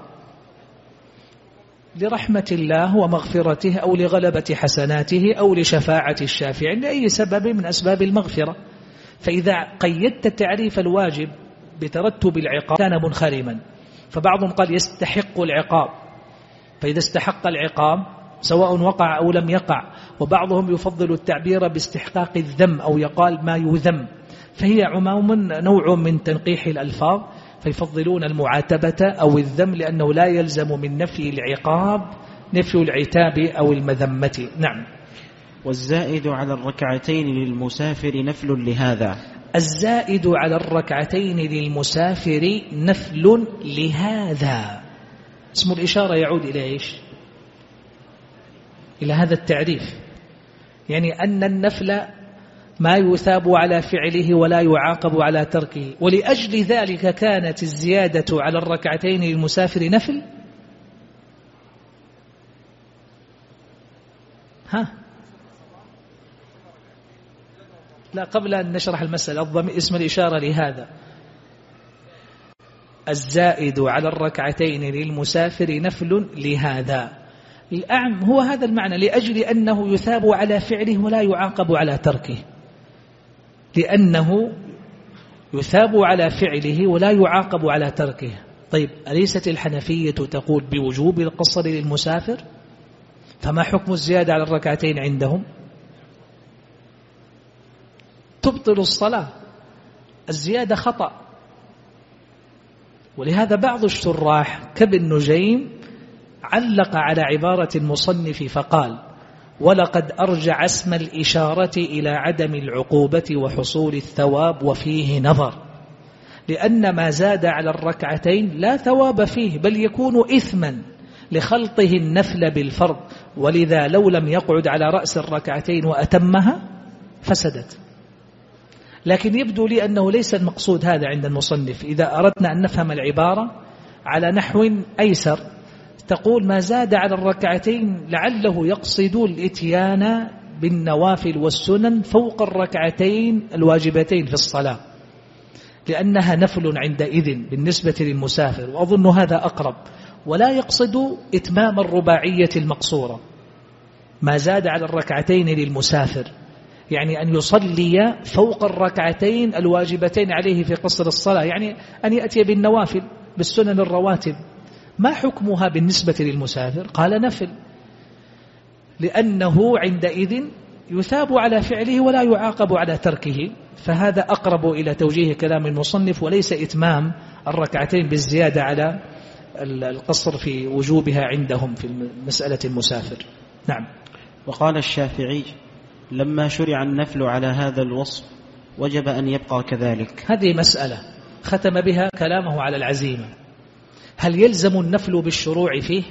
لرحمة الله ومغفرته أو لغلبة حسناته أو لشفاعة الشافع، لأي سبب من أسباب المغفرة. فإذا قيدت تعريف الواجب بترتب العقاب كان منخرما، فبعضهم قال يستحق العقاب، فإذا استحق العقاب سواء وقع أو لم يقع. وبعضهم يفضل التعبير باستحقاق الذم أو يقال ما يذم، فهي عموما نوع من تنقيح الألفاظ، فيفضلون المعاتبة أو الذم لأنه لا يلزم من نفي العقاب نفي العتاب أو المذمة. نعم. والزائد على الركعتين للمسافر نفل لهذا. الزائد على الركعتين للمسافر نفل لهذا، اسم الإشارة يعود إلى إيش؟ إلى هذا التعريف، يعني أن النفل ما يثاب على فعله ولا يعاقب على تركه، ولأجل ذلك كانت الزيادة على الركعتين للمسافر نفل. لا، قبل أن نشرح المسألة اسم الإشارة لهذا. الزائد على الركعتين للمسافر نفل لهذا، الأعم هو هذا المعنى، لأجل أنه يثاب على فعله ولا يعاقب على تركه، لأنه يثاب على فعله ولا يعاقب على تركه. طيب، أليست الحنفية تقول بوجوب القصر للمسافر؟ فما حكم الزيادة على الركعتين عندهم؟ تبطل الصلاة، الزيادة خطأ. ولهذا بعض الشراح كابن نجيم علق على عبارة المصنف فقال ولقد أرجع اسم الإشارة إلى عدم العقوبة وحصول الثواب وفيه نظر، لأن ما زاد على الركعتين لا ثواب فيه بل يكون إثما، لخلطه النفل بالفرض، ولذا لو لم يقعد على رأس الركعتين وأتمها فسدت. لكن يبدو لي أنه ليس المقصود هذا عند المصنف. إذا أردنا أن نفهم العبارة على نحو أيسر تقول ما زاد على الركعتين لعله يقصد الإتيان بالنوافل والسنن فوق الركعتين الواجبتين في الصلاة، لأنها نفل عندئذ بالنسبة للمسافر، وأظن هذا أقرب. ولا يقصد إتمام الرباعية المقصورة، ما زاد على الركعتين للمسافر يعني أن يصلي فوق الركعتين الواجبتين عليه في قصر الصلاة، يعني أن يأتي بالنوافل بالسنن الرواتب. ما حكمها بالنسبة للمسافر؟ قال نفل، لأنه عندئذ يثاب على فعله ولا يعاقب على تركه. فهذا أقرب إلى توجيه كلام المصنف، وليس إتمام الركعتين بالزيادة على القصر في وجوبها عندهم في مسألة المسافر. نعم. وقال الشافعي لما شرع النفل على هذا الوصف وجب أن يبقى كذلك. هذه مسألة ختم بها كلامه على العزيمة. هل يلزم النفل بالشروع فيه؟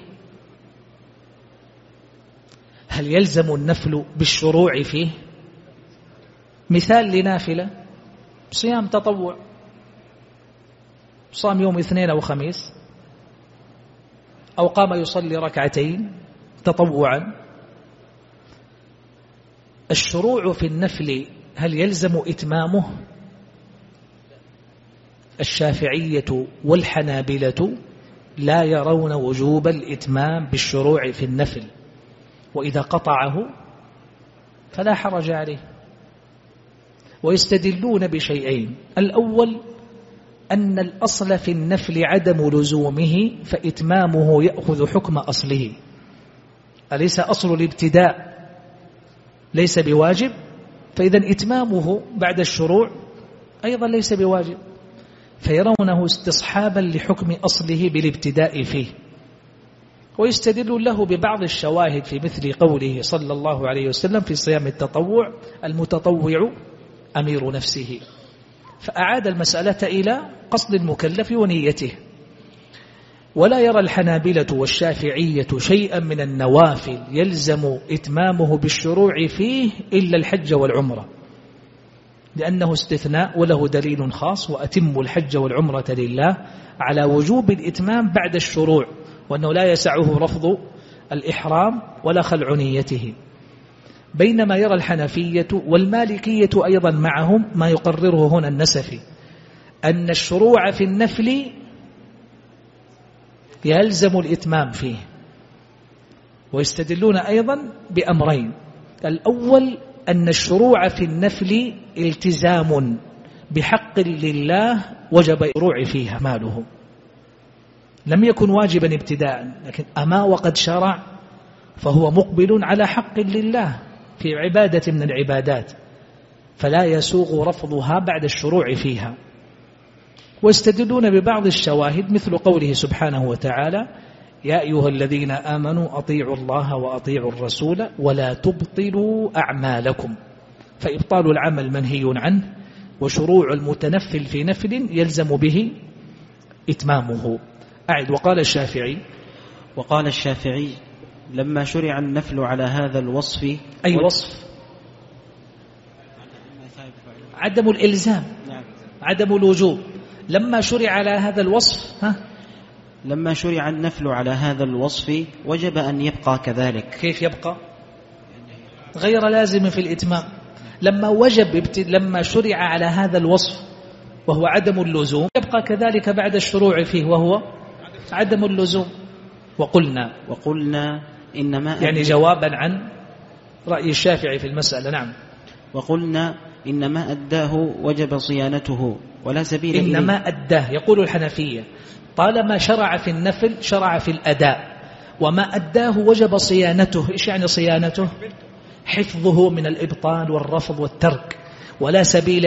هل يلزم النفل بالشروع فيه؟ مثال لنافلة صيام تطوع، صام يوم اثنين أو خميس، أو قام يصلي ركعتين تطوعا. الشروع في النفل هل يلزم إتمامه؟ الشافعية والحنابلة لا يرون وجوب الإتمام بالشروع في النفل، وإذا قطعه فلا حرج عليه. ويستدلون بشيئين: الأول أن الأصل في النفل عدم لزومه، فإتمامه يأخذ حكم أصله. أليس أصل الابتداء ليس بواجب؟ فإذا إتمامه بعد الشروع أيضا ليس بواجب، فيرونه استصحابا لحكم أصله بالابتداء فيه. ويستدل له ببعض الشواهد في مثل قوله صلى الله عليه وسلم في صيام التطوع: المتطوع أمير نفسه. فأعاد المسألة إلى قصد المكلف ونيته. ولا يرى الحنابلة والشافعية شيئا من النوافل يلزم إتمامه بالشروع فيه إلا الحج والعمرة، لأنه استثناء وله دليل خاص: وأتم الحج والعمرة لله، على وجوب الإتمام بعد الشروع، وأنه لا يسعه رفض الإحرام ولا خلع نيته. بينما يرى الحنفية والمالكية أيضا معهم ما يقرره هنا النسفي، أن الشروع في النفل يلزم الإتمام فيه. ويستدلون أيضا بأمرين: الأول أن الشروع في النفل التزام بحق لله وجب الشروع فيها ماله، لم يكن واجبا ابتداء، لكن أما وقد شرع فهو مقبل على حق لله في عبادة من العبادات، فلا يسوغ رفضها بعد الشروع فيها. ويستدلون ببعض الشواهد مثل قوله سبحانه وتعالى: يا أيها الذين آمنوا أطيعوا الله وأطيعوا الرسول ولا تبطلوا أعمالكم. فإبطال العمل منهي عنه، وشروع المتنفل في نفل يلزم به إتمامه. أعد. وقال الشافعي لما شرع النفل على هذا الوصف. أي وصف؟ عدم الإلزام، عدم الوجوب. لما شرع على هذا الوصف لما شرع النفل على هذا الوصف وجب أن يبقى كذلك. كيف يبقى؟ غير لازم في الإتمام. لما شرع على هذا الوصف وهو عدم اللزوم يبقى كذلك بعد الشروع فيه وهو عدم اللزوم. وقلنا إنما يعني جوابا عن رأي الشافعي في المسألة. نعم. وقلنا إنما أداه وجب صيانته ولا سبيل إليه. إنما أداه، يقول الحنفية طالما شرع في النفل شرع في الأداء، وما أداه وجب صيانته. إيش يعني صيانته؟ حفظه من الإبطال والرفض والترك، ولا سبيل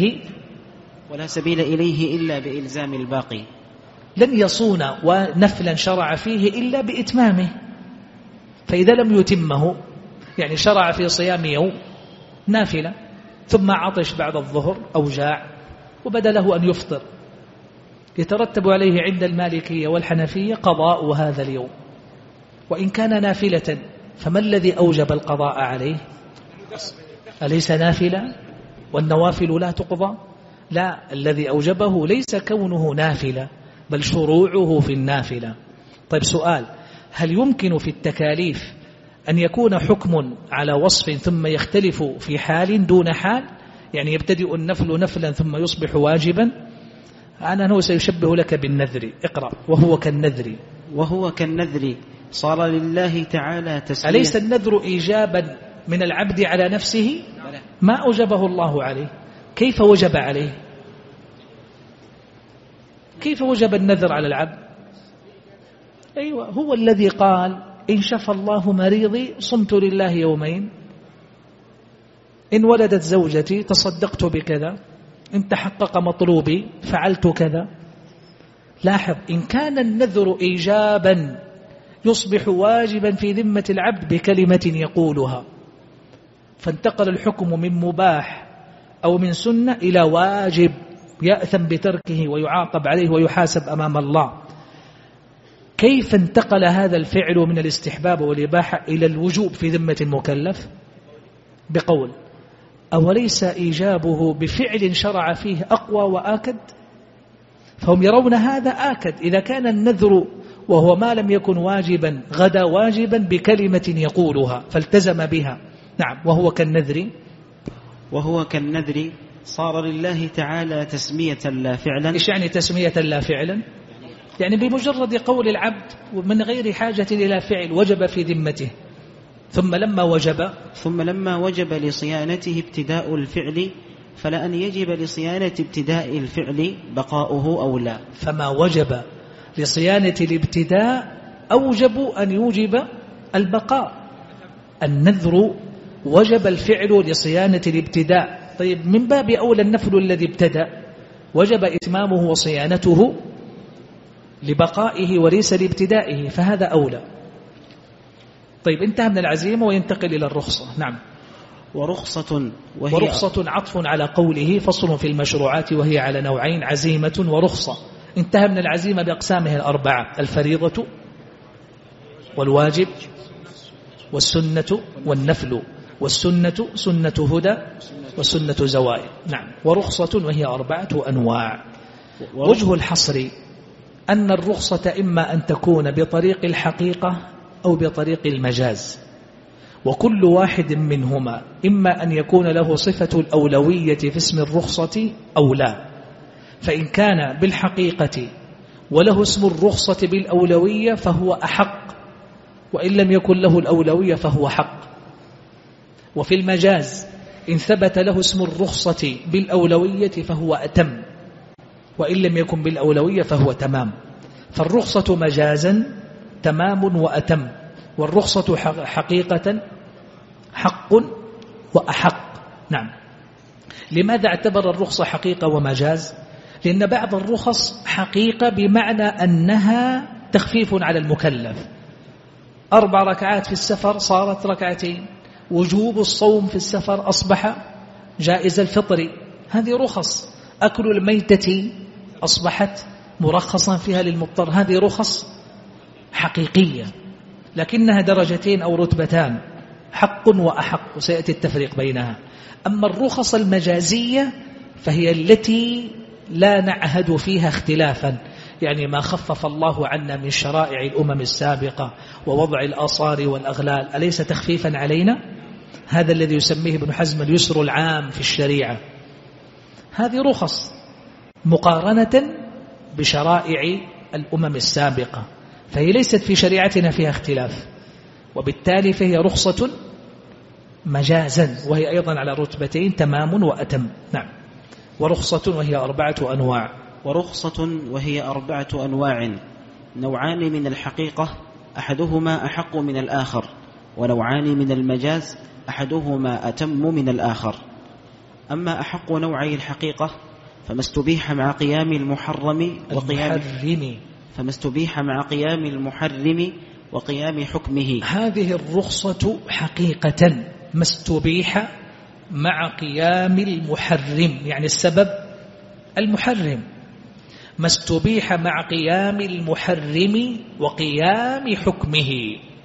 إليه إلا بإلزام الباقي. لن يصون ونفلا شرع فيه إلا بإتمامه. فإذا لم يتمه، يعني شرع في صيام يوم نافلة ثم عطش بعد الظهر أو جاع وبدا له أن يفطر، يترتب عليه عند المالكية والحنفية قضاء هذا اليوم، وإن كان نافلة فما الذي أوجب القضاء عليه؟ أليس نافلة والنوافل لا تقضى؟ لا، الذي أوجبه ليس كونه نافلة بل شروعه في النافلة. طيب سؤال، هل يمكن في التكاليف أن يكون حكم على وصف ثم يختلف في حال دون حال؟ يعني يبتدئ النفل نفلا ثم يصبح واجبا. أنا سيشبه لك بالنذر. اقرأ. وهو كالنذر صار لله تعالى تسمية. أليس النذر إيجابا من العبد على نفسه؟ ما أوجبه الله عليه. كيف وجب عليه؟ كيف وجب النذر على العبد؟ أيوة، هو الذي قال إن شفى الله مريضي صمت لله يومين، إن ولدت زوجتي تصدقت بكذا، إن تحقق مطلوبي فعلت كذا. لاحظ، إن كان النذر إيجابا يصبح واجبا في ذمة العبد بكلمة يقولها، فانتقل الحكم من مباح أو من سنة إلى واجب يأثم بتركه ويعاقب عليه ويحاسب أمام الله. كيف انتقل هذا الفعل من الاستحباب والإباحة إلى الوجوب في ذمة المكلف؟ بقول أوليس إيجابه بفعل شرع فيه أقوى وآكد؟ فهم يرون هذا آكد. إذا كان النذر وهو ما لم يكن واجبا غدا واجبا بكلمة يقولها فالتزم بها. نعم. وهو كالنذر صار لله تعالى تسمية لا فعلا. إيش يعني تسمية لا فعلا؟ يعني بمجرد قول العبد ومن غير حاجة إلى فعل وجب في ذمته. ثم لما وجب لصيانته ابتداء الفعل فلأن يجب لصيانة ابتداء الفعل بقاؤه أو لا. فما وجب لصيانة الابتداء أوجب أن يوجب البقاء. النذر وجب الفعل لصيانة الابتداء. طيب من باب أولى النفل الذي ابتدأ وجب إتمامه وصيانته لبقائه وليس لابتدائه، فهذا أولى. طيب انتهى من العزيمة وينتقل إلى الرخصة. نعم. ورخصة عطف على قوله فصل في المشروعات وهي على نوعين عزيمة ورخصة. انتهى من العزيمة بأقسامها الأربعة: الفريضة والواجب والسنة والنفل. والسنة سنة هدى والسنة زوائد. نعم. ورخصة وهي 4 أنواع. وجه الحصر أن الرخصة إما أن تكون بطريق الحقيقة أو بطريق المجاز، وكل واحد منهما إما أن يكون له صفة الأولوية في اسم الرخصة أو لا. فإن كان بالحقيقة وله اسم الرخصة بالأولوية فهو أحق، وإن لم يكن له الأولوية فهو حق. وفي المجاز إن ثبت له اسم الرخصة بالأولوية فهو أتم، وإن لم يكن بالأولوية فهو تمام. فالرخصة مجازا تمام وأتم، والرخصة حقيقة حق وأحق. نعم. لماذا اعتبر الرخصة حقيقة ومجاز؟ لأن بعض الرخص حقيقة بمعنى أنها تخفيف على المكلف. 4 ركعات في السفر صارت 2. وجوب الصوم في السفر أصبح جائز الفطر. هذه رخص. أكل الميتة أصبحت مرخصا فيها للمضطر. هذه رخص حقيقية، لكنها درجتين أو رتبتان، حق وأحق، وسيأتي التفريق بينها. أما الرخص المجازية فهي التي لا نعهد فيها اختلافا، يعني ما خفف الله عنا من شرائع الأمم السابقة ووضع الآصار والأغلال أليس تخفيفا علينا؟ هذا الذي يسميه ابن حزم اليسر العام في الشريعة. هذه رخص مقارنة بشرائع الأمم السابقة، فهي ليست في شريعتنا فيها اختلاف، وبالتالي فهي رخصة مجازا، وهي أيضا على رتبتين تمام وأتم. نعم. ورخصة وهي 4 أنواع. ورخصة وهي 4 أنواع: نوعان من الحقيقة أحدهما أحق من الآخر، ونوعان من المجاز أحدهما أتم من الآخر. أما أحق نوعي الحقيقة فما استبيح مع قيام المحرم وقيام حكمه. هذه الرخصة حقيقة ما استبيح مع قيام المحرم، يعني السبب المحرم. ما استبيح مع قيام المحرم وقيام حكمه.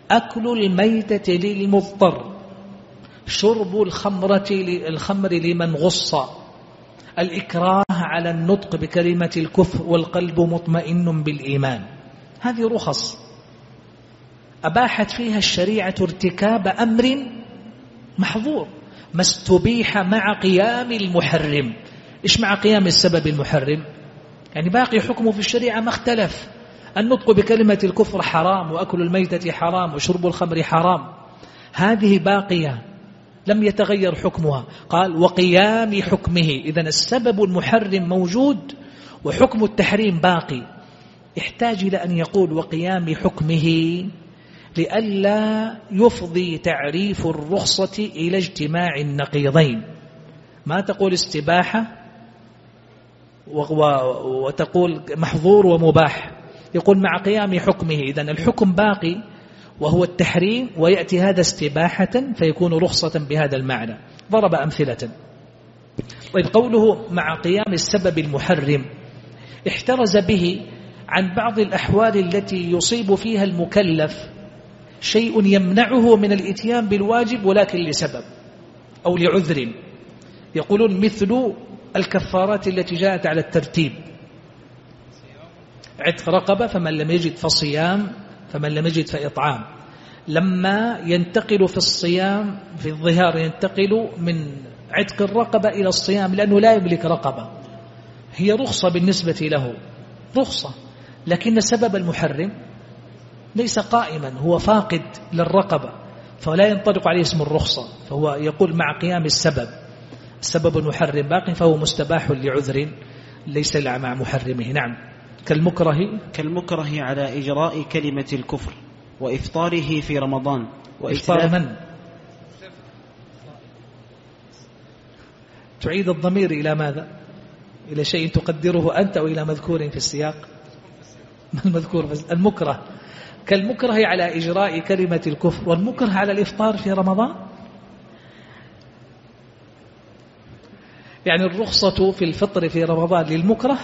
أكل الميتة للمضطر، شرب الخمر لمن غص، الإكراه على النطق بكلمة الكفر والقلب مطمئن بالإيمان. هذه رخص أباحت فيها الشريعة ارتكاب أمر محظور، ما استبيح مع قيام المحرم. إيش مع قيام السبب المحرم؟ يعني باقي حكمه في الشريعة ما اختلف، النطق بكلمة الكفر حرام، وأكل الميتة حرام، وشرب الخمر حرام، هذه باقية لم يتغير حكمها. قال وقيام حكمه، إذن السبب المحرم موجود وحكم التحريم باقي. يحتاج إلى أن يقول وقيام حكمه لئلا يفضي تعريف الرخصة إلى اجتماع النقيضين. ما تقول استباحة وتقول محظور ومباح، يقول مع قيام حكمه. إذن الحكم باقي وهو التحريم، ويأتي هذا استباحة فيكون رخصة بهذا المعنى. ضرب أمثلة. طيب قوله مع قيام السبب المحرم احترز به عن بعض الأحوال التي يصيب فيها المكلف شيء يمنعه من الإتيان بالواجب ولكن لسبب أو لعذر. يقولون مثل الكفارات التي جاءت على الترتيب، عتق رقبة فمن لم يجد فصيام، فمن لم يجد فإطعام. لما ينتقل في الصيام في الظهار ينتقل من عتق الرقبة إلى الصيام لأنه لا يملك رقبة، هي رخصة بالنسبة له، رخصة، لكن سبب المحرم ليس قائما، هو فاقد للرقبة فلا ينطلق عليه اسم الرخصة. فهو يقول مع قيام السبب المحرم باقي، فهو مستباح لعذر ليس مع محرمه. نعم. كالمكره على إجراء كلمة الكفر وإفطاره في رمضان. إفطار من؟ تعيد الضمير إلى ماذا؟ إلى شيء تقدره أنت أو إلى مذكور في السياق؟ ما المذكور؟ المكره. كالمكره على إجراء كلمة الكفر والمكره على الإفطار في رمضان. يعني الرخصة في الفطر في رمضان للمكره.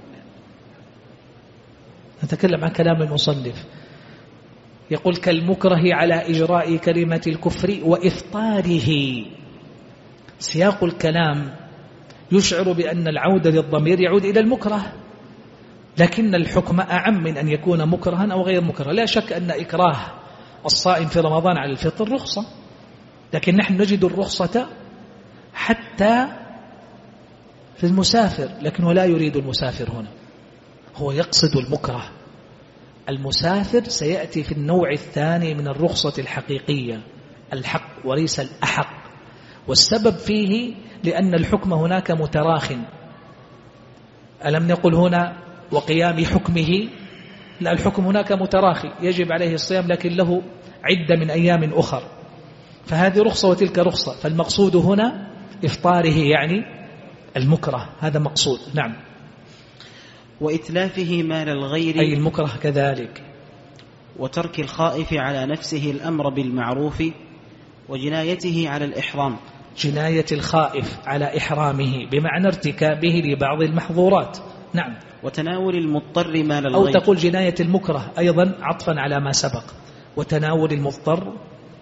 نتكلم عن كلام المصنف، يقول كالمكره على إجراء كلمة الكفر وإفطاره. سياق الكلام يشعر بأن العودة للضمير يعود إلى المكره، لكن الحكم أعم من أن يكون مكرها أو غير مكره. لا شك أن إكراه الصائم في رمضان على الفطر رخصة، لكن نحن نجد الرخصة حتى في المسافر، لكنه لا يريد المسافر هنا، هو يقصد المكره. المسافر سيأتي في النوع الثاني من الرخصة الحقيقية، الحق وليس الأحق، والسبب فيه لأن الحكم هناك متراخٍ. ألم نقل هنا وقيام حكمه؟ لا، الحكم هناك متراخي، يجب عليه الصيام لكن له عدة من أيام أخر، فهذه رخصة وتلك رخصة، فالمقصود هنا إفطاره يعني المكره، هذا مقصود. نعم. وإتلافه مال الغير أي المكره كذلك. وترك الخائف على نفسه الأمر بالمعروف وجنايته على الإحرام. جناية الخائف على إحرامه بمعنى ارتكابه لبعض المحظورات. نعم. وتناول المضطر مال الغير، أو تقول جناية المكره أيضا عطفا على ما سبق. وتناول المضطر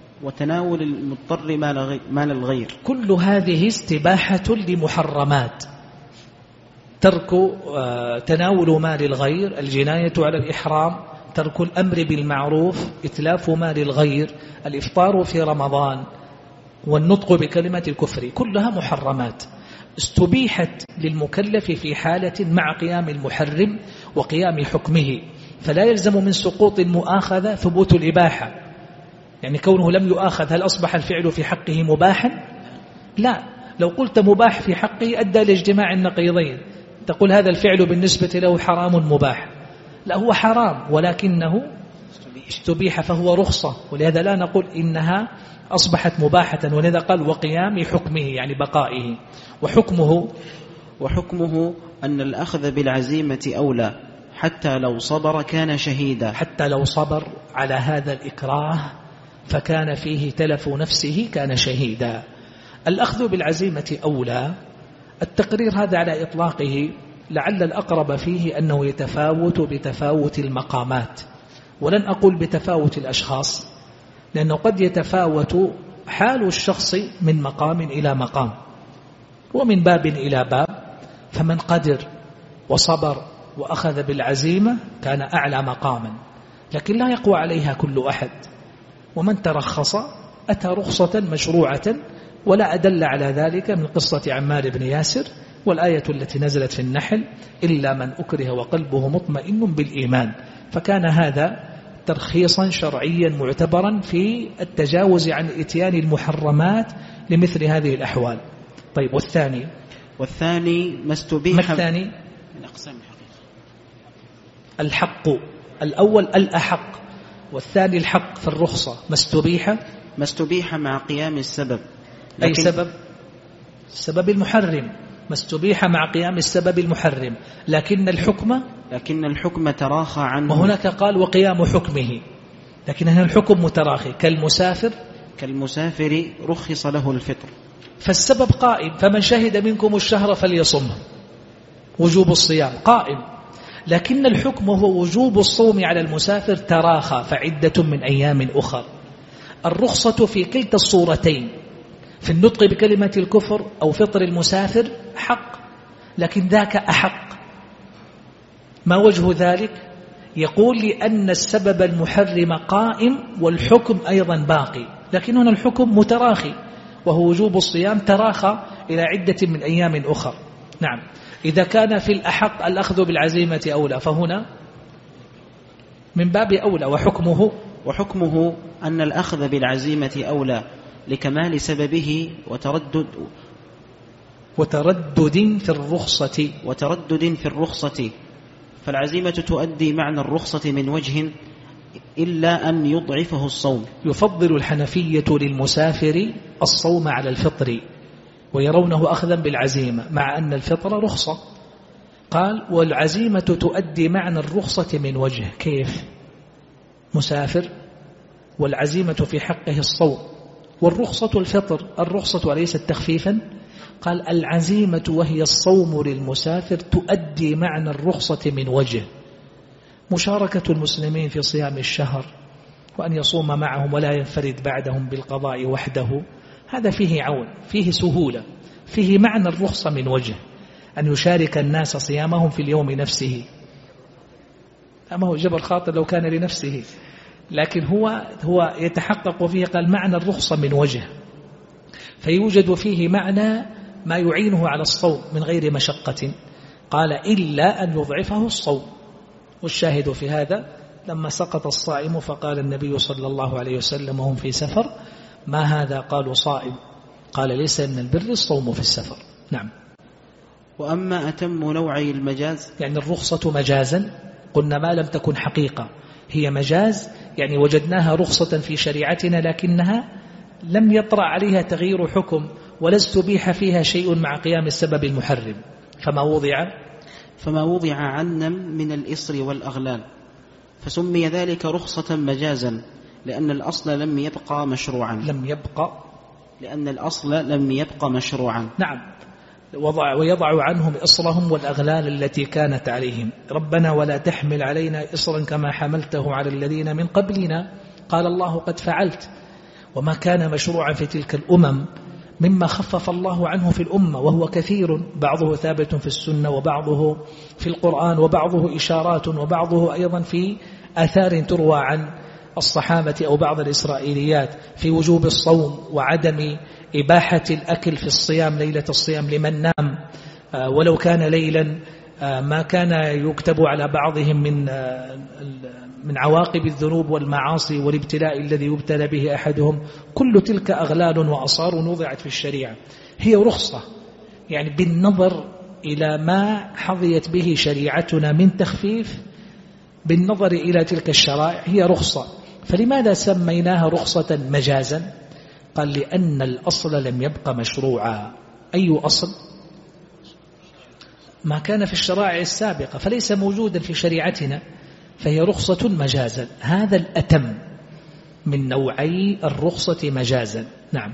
مال الغير، كل هذه استباحة لمحرمات. ترك تناول مال الغير، الجناية على الإحرام، ترك الأمر بالمعروف، إتلاف مال الغير، الإفطار في رمضان، والنطق بكلمة الكفر، كلها محرمات استبيحت للمكلف في حالة مع قيام المحرم وقيام حكمه، فلا يلزم من سقوط المؤاخذة ثبوت الإباحة. يعني كونه لم يؤاخذ هل أصبح الفعل في حقه مباحا؟ لا، لو قلت مباح في حقه أدى لاجتماع النقيضين، تقول هذا الفعل بالنسبة له حرام مباح، لا، هو حرام ولكنه استبيح فهو رخصة، ولهذا لا نقول إنها أصبحت مباحة، ولهذا قال وقيام حكمه يعني بقائه. وحكمه أن الأخذ بالعزيمة أولى، حتى لو صبر كان شهيدا. حتى لو صبر على هذا الإكراه فكان فيه تلف نفسه كان شهيدا. الأخذ بالعزيمة أولى، التقرير هذا على إطلاقه لعل الأقرب فيه أنه يتفاوت بتفاوت المقامات، ولن أقول بتفاوت الأشخاص، لأنه قد يتفاوت حال الشخص من مقام إلى مقام ومن باب إلى باب، فمن قدر وصبر وأخذ بالعزيمة كان أعلى مقاما، لكن لا يقوى عليها كل أحد. ومن ترخص أتى رخصة مشروعة، ولا أدل على ذلك من قصة عمار بن ياسر والآية التي نزلت في النحل: إلا من أكره وقلبه مطمئن بالإيمان. فكان هذا ترخيصا شرعيا معتبرا في التجاوز عن إتيان المحرمات لمثل هذه الأحوال. طيب، والثاني ما استبيح الثاني من أقسام الحقيقة. الحق الأول الأحق، والثاني الحق في الرخصة ما استبيح مع قيام السبب. أي سبب؟ السبب المحرم، ما استبيح مع قيام السبب المحرم، لكن الحكم تراخى عنه. وهناك قال وقيام حكمه، لكن هنا الحكم متراخي. كالمسافر رخص له الفطر، فالسبب قائم، فمن شهد منكم الشهر فليصمه، وجوب الصيام قائم، لكن الحكم هو وجوب الصوم على المسافر تراخى، فعدة من أيام أخر. الرخصة في كلتا الصورتين، في النطق بكلمة الكفر أو فطر المسافر، حق، لكن ذاك أحق. ما وجه ذلك؟ يقول لأن السبب المحرم قائم والحكم أيضا باقي، لكن هنا الحكم متراخي وهو وجوب الصيام تراخى إلى عدة من أيام أخر. نعم، إذا كان في الأحق الأخذ بالعزيمة أولى، فهنا من باب أولى. وحكمه أن الأخذ بالعزيمة أولى لكمال سببه وتردد في الرخصة، فالعزيمة تؤدي معنى الرخصة من وجه إلا أن يضعفه الصوم. يفضل الحنفية للمسافر الصوم على الفطر، ويرونه أخذا بالعزيمة مع أن الفطر رخصة. قال والعزيمة تؤدي معنى الرخصة من وجه. كيف؟ مسافر والعزيمة في حقه الصوم، والرخصة الفطر، الرخصة أليست تخفيفا؟ قال العزيمة وهي الصوم للمسافر تؤدي معنى الرخصة من وجه: مشاركة المسلمين في صيام الشهر، وأن يصوم معهم ولا ينفرد بعدهم بالقضاء وحده، هذا فيه عون، فيه سهولة، فيه معنى الرخصة من وجه، أن يشارك الناس صيامهم في اليوم نفسه. أما هو جبر خاطر لو كان لنفسه، لكن هو يتحقق فيه. قال معنى الرخصة من وجه، فيوجد فيه معنى ما يعينه على الصوم من غير مشقة. قال إلا أن يضعفه الصوم. والشاهد في هذا لما سقط الصائم فقال النبي صلى الله عليه وسلم وهم في سفر: ما هذا؟ قالوا صائم. قال ليس من البر الصوم في السفر. نعم. وأما أتم نوعي المجاز، يعني الرخصة مجازا، قلنا ما لم تكن حقيقة، هي مجاز، يعني وجدناها رخصة في شريعتنا لكنها لم يطرأ عليها تغيير حكم ولا استبيح فيها شيء مع قيام السبب المحرم. فما وضع عنا من الإصر والأغلال، فسمي ذلك رخصة مجازا لأن الأصل لم يبقى مشروعا. نعم. ويضع عنهم إصرهم والأغلال التي كانت عليهم. ربنا ولا تحمل علينا إصرا كما حملته على الذين من قبلنا. قال الله قد فعلت. وما كان مشروعا في تلك الأمم مما خفف الله عنه في الأمة، وهو كثير، بعضه ثابت في السنة وبعضه في القرآن وبعضه إشارات وبعضه أيضا في آثار تروى عن الصحابة أو بعض الإسرائيليات في وجوب الصوم وعدم إباحة الأكل في الصيام ليلة الصيام لمن نام ولو كان ليلا، ما كان يكتب على بعضهم من عواقب الذنوب والمعاصي والابتلاء الذي يبتلى به أحدهم. كل تلك أغلال وأصار وضعت في الشريعة، هي رخصة، يعني بالنظر إلى ما حظيت به شريعتنا من تخفيف، بالنظر إلى تلك الشرائع هي رخصة. فلماذا سميناها رخصة مجازا؟ قال لأن الأصل لم يبقى مشروعا. أي أصل؟ ما كان في الشرائع السابقة فليس موجودا في شريعتنا، فهي رخصة مجازا. هذا الأتم من نوعي الرخصة مجازا. نعم.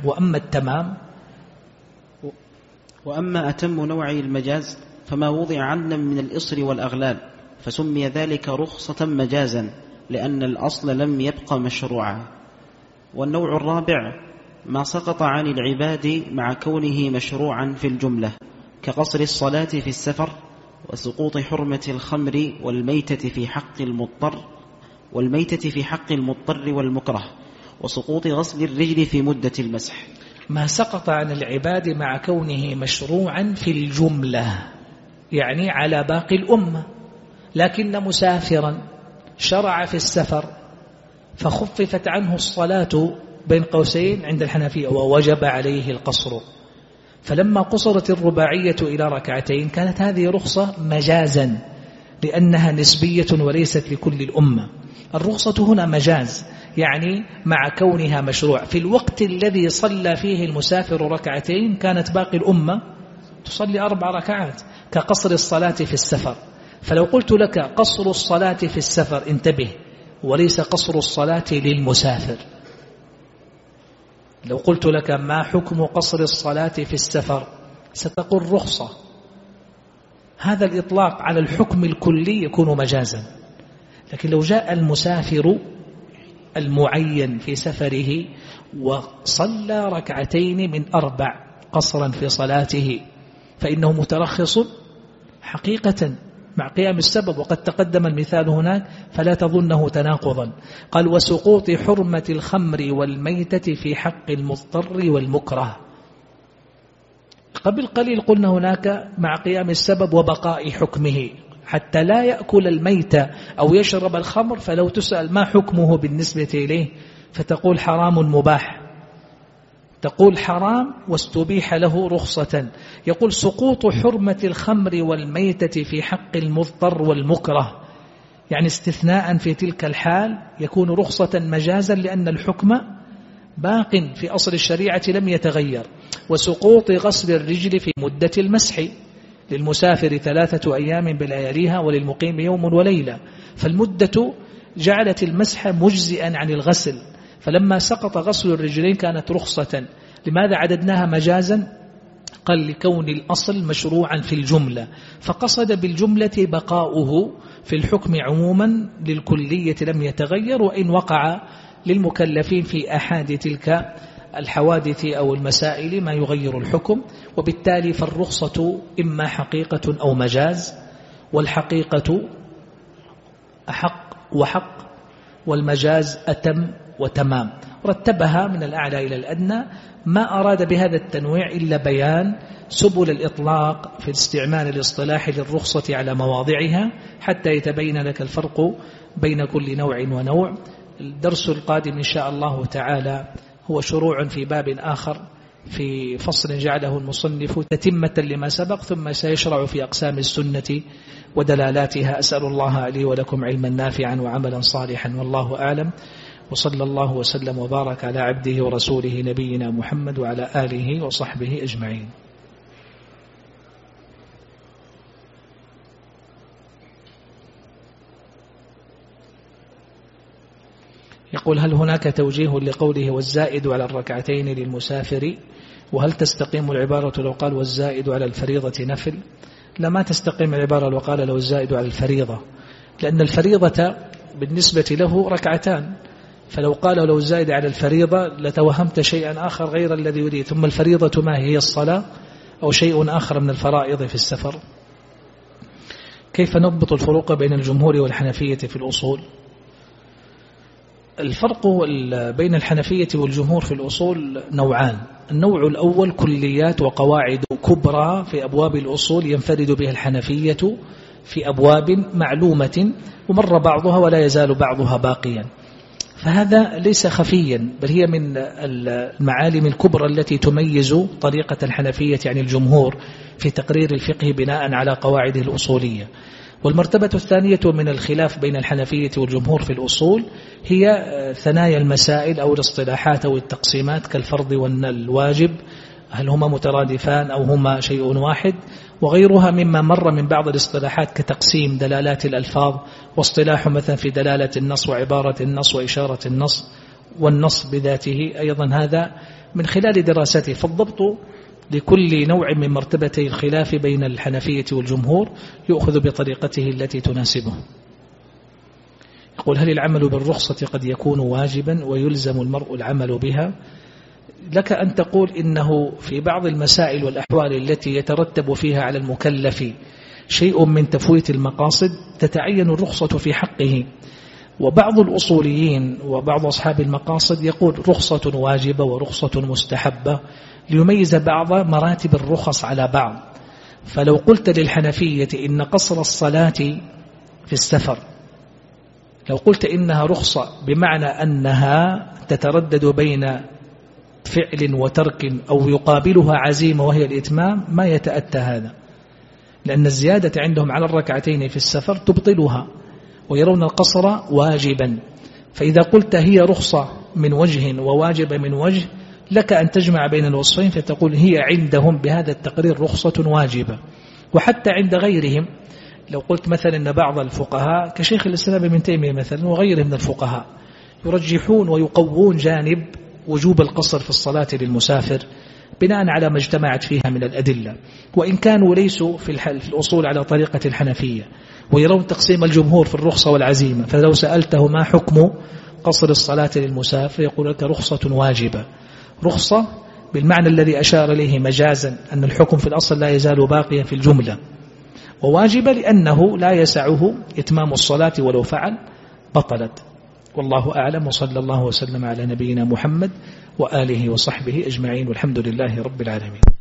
وأما أتم نوعي المجاز فما وضع عنا من الإصر والأغلال، فسمي ذلك رخصة مجازا لأن الأصل لم يبقى مشروعا. والنوع الرابع ما سقط عن العباد مع كونه مشروعا في الجملة كقصر الصلاة في السفر، وسقوط حرمة الخمر والميتة في حق المضطر والمكره، وسقوط غسل الرجل في مدة المسح. ما سقط عن العباد مع كونه مشروعا في الجملة يعني على باقي الأمة، لكن مسافرا شرع في السفر فخففت عنه الصلاة بين قوسين عند الحنفية ووجب عليه القصر، فلما قصرت الرباعية إلى ركعتين كانت هذه رخصة مجازا لأنها نسبية وليست لكل الأمة. الرخصة هنا مجاز يعني مع كونها مشروع في الوقت الذي صلى فيه المسافر ركعتين كانت باقي الأمة تصلي 4 ركعات كقصر الصلاة في السفر. فلو قلت لك قصر الصلاة في السفر انتبه، وليس قصر الصلاة للمسافر. لو قلت لك ما حكم قصر الصلاة في السفر ستقول رخصة، هذا الإطلاق على الحكم الكلي يكون مجازا. لكن لو جاء المسافر المعين في سفره وصلى 2 من 4 قصرا في صلاته فإنه مترخص حقيقة مع قيام السبب، وقد تقدم المثال هناك فلا تظنه تناقضا. قال وسقوط حرمة الخمر والميتة في حق المضطر والمكره. قبل قليل قلنا هناك مع قيام السبب وبقاء حكمه حتى لا يأكل الميت أو يشرب الخمر، فلو تسأل ما حكمه بالنسبة إليه فتقول حرام مباح، تقول حرام واستبيح له رخصة. يقول سقوط حرمة الخمر والميتة في حق المضطر والمكره، يعني استثناء في تلك الحال يكون رخصة مجازا لأن الحكم باق في أصل الشريعة لم يتغير. وسقوط غسل الرجل في مدة المسح للمسافر 3 أيام بلياليها وللمقيم يوم وليلة، فالمدة جعلت المسح مجزئا عن الغسل، فلما سقط غسل الرجلين كانت رخصة. لماذا عددناها مجازا؟ قال لكون الأصل مشروعا في الجملة، فقصد بالجملة بقاؤه في الحكم عموما للكلية لم يتغير، وإن وقع للمكلفين في أحد تلك الحوادث أو المسائل ما يغير الحكم. وبالتالي فالرخصة إما حقيقة أو مجاز، والحقيقة أحق وحق، والمجاز أتم وتمام. رتبها من الأعلى إلى الأدنى، ما أراد بهذا التنويع إلا بيان سبل الإطلاق في الاستعمال الاصطلاحي للرخصة على مواضعها حتى يتبين لك الفرق بين كل نوع ونوع. الدرس القادم إن شاء الله تعالى هو شروع في باب آخر في فصل جعله المصنف تتمة لما سبق، ثم سيشرع في أقسام السنة ودلالاتها. أسأل الله لي ولكم علما نافعا وعملا صالحا، والله أعلم. وصلى الله وسلم وبارك على عبده ورسوله نبينا محمد وعلى آله وصحبه أجمعين. يقول هل هناك توجيه لقوله والزائد على الركعتين للمسافر؟ وهل تستقيم العبارة لو قال والزائد على الفريضة نفل؟ لا، ما تستقيم العبارة لو قال لو الزائد على الفريضة، لأن الفريضة بالنسبة له 2، فلو قال لو الزائد على الفريضة لتوهمت شيئا آخر غير الذي يريد. ثم الفريضة ما هي الصلاة أو شيء آخر من الفرائض في السفر؟ كيف نضبط الفروق بين الجمهور والحنفية في الأصول؟ الفرق بين الحنفية والجمهور في الأصول نوعان. النوع الأول كليات وقواعد كبرى في أبواب الأصول ينفرد بها الحنفية في أبواب معلومة ومر بعضها ولا يزال بعضها باقيا، فهذا ليس خفيا بل هي من المعالم الكبرى التي تميز طريقة الحنفية عن الجمهور في تقرير الفقه بناء على قواعده الأصولية. والمرتبة الثانية من الخلاف بين الحنفية والجمهور في الأصول هي ثنايا المسائل أو الاصطلاحات أو التقسيمات كالفرض والواجب، هل هما مترادفان أو هما شيء واحد، وغيرها مما مر من بعض الاصطلاحات كتقسيم دلالات الألفاظ، واصطلاح مثلا في دلالة النص وعبارة النص وإشارة النص والنص بذاته أيضا، هذا من خلال دراسته. فالضبط لكل نوع من مرتبتي الخلاف بين الحنفية والجمهور يؤخذ بطريقته التي تناسبه. يقول هل العمل بالرخصة قد يكون واجبا ويلزم المرء العمل بها؟ لك أن تقول إنه في بعض المسائل والأحوال التي يترتب فيها على المكلف شيء من تفويت المقاصد تتعين الرخصة في حقه، وبعض الأصوليين وبعض أصحاب المقاصد يقول رخصة واجبة ورخصة مستحبة ليميز بعض مراتب الرخص على بعض. فلو قلت للحنفية إن قصر الصلاة في السفر، لو قلت إنها رخصة بمعنى أنها تتردد بين فعل وترك أو يقابلها عزيمة وهي الإتمام، ما يتأتى هذا، لأن الزيادة عندهم على الركعتين في السفر تبطلها ويرون القصر واجبا. فإذا قلت هي رخصة من وجه وواجب من وجه، لك أن تجمع بين الوصفين فتقول هي عندهم بهذا التقرير رخصة واجبة. وحتى عند غيرهم لو قلت مثلا أن بعض الفقهاء كشيخ الإسلام ابن تيمية مثلا وغيره من الفقهاء يرجحون ويقوون جانب وجوب القصر في الصلاة للمسافر بناء على ما اجتمعت فيها من الأدلة، وإن كانوا ليسوا في الأصول على طريقة الحنفية ويرون تقسيم الجمهور في الرخصة والعزيمة. فلو سألته ما حكم قصر الصلاة للمسافر يقول لك رخصة واجبة، رخصة بالمعنى الذي أشار إليه مجازا أن الحكم في الأصل لا يزال باقيا في الجملة، وواجبة لأنه لا يسعه إتمام الصلاة ولو فعل بطلت. والله أعلم، وصلى الله وسلم على نبينا محمد وآله وصحبه أجمعين، والحمد لله رب العالمين.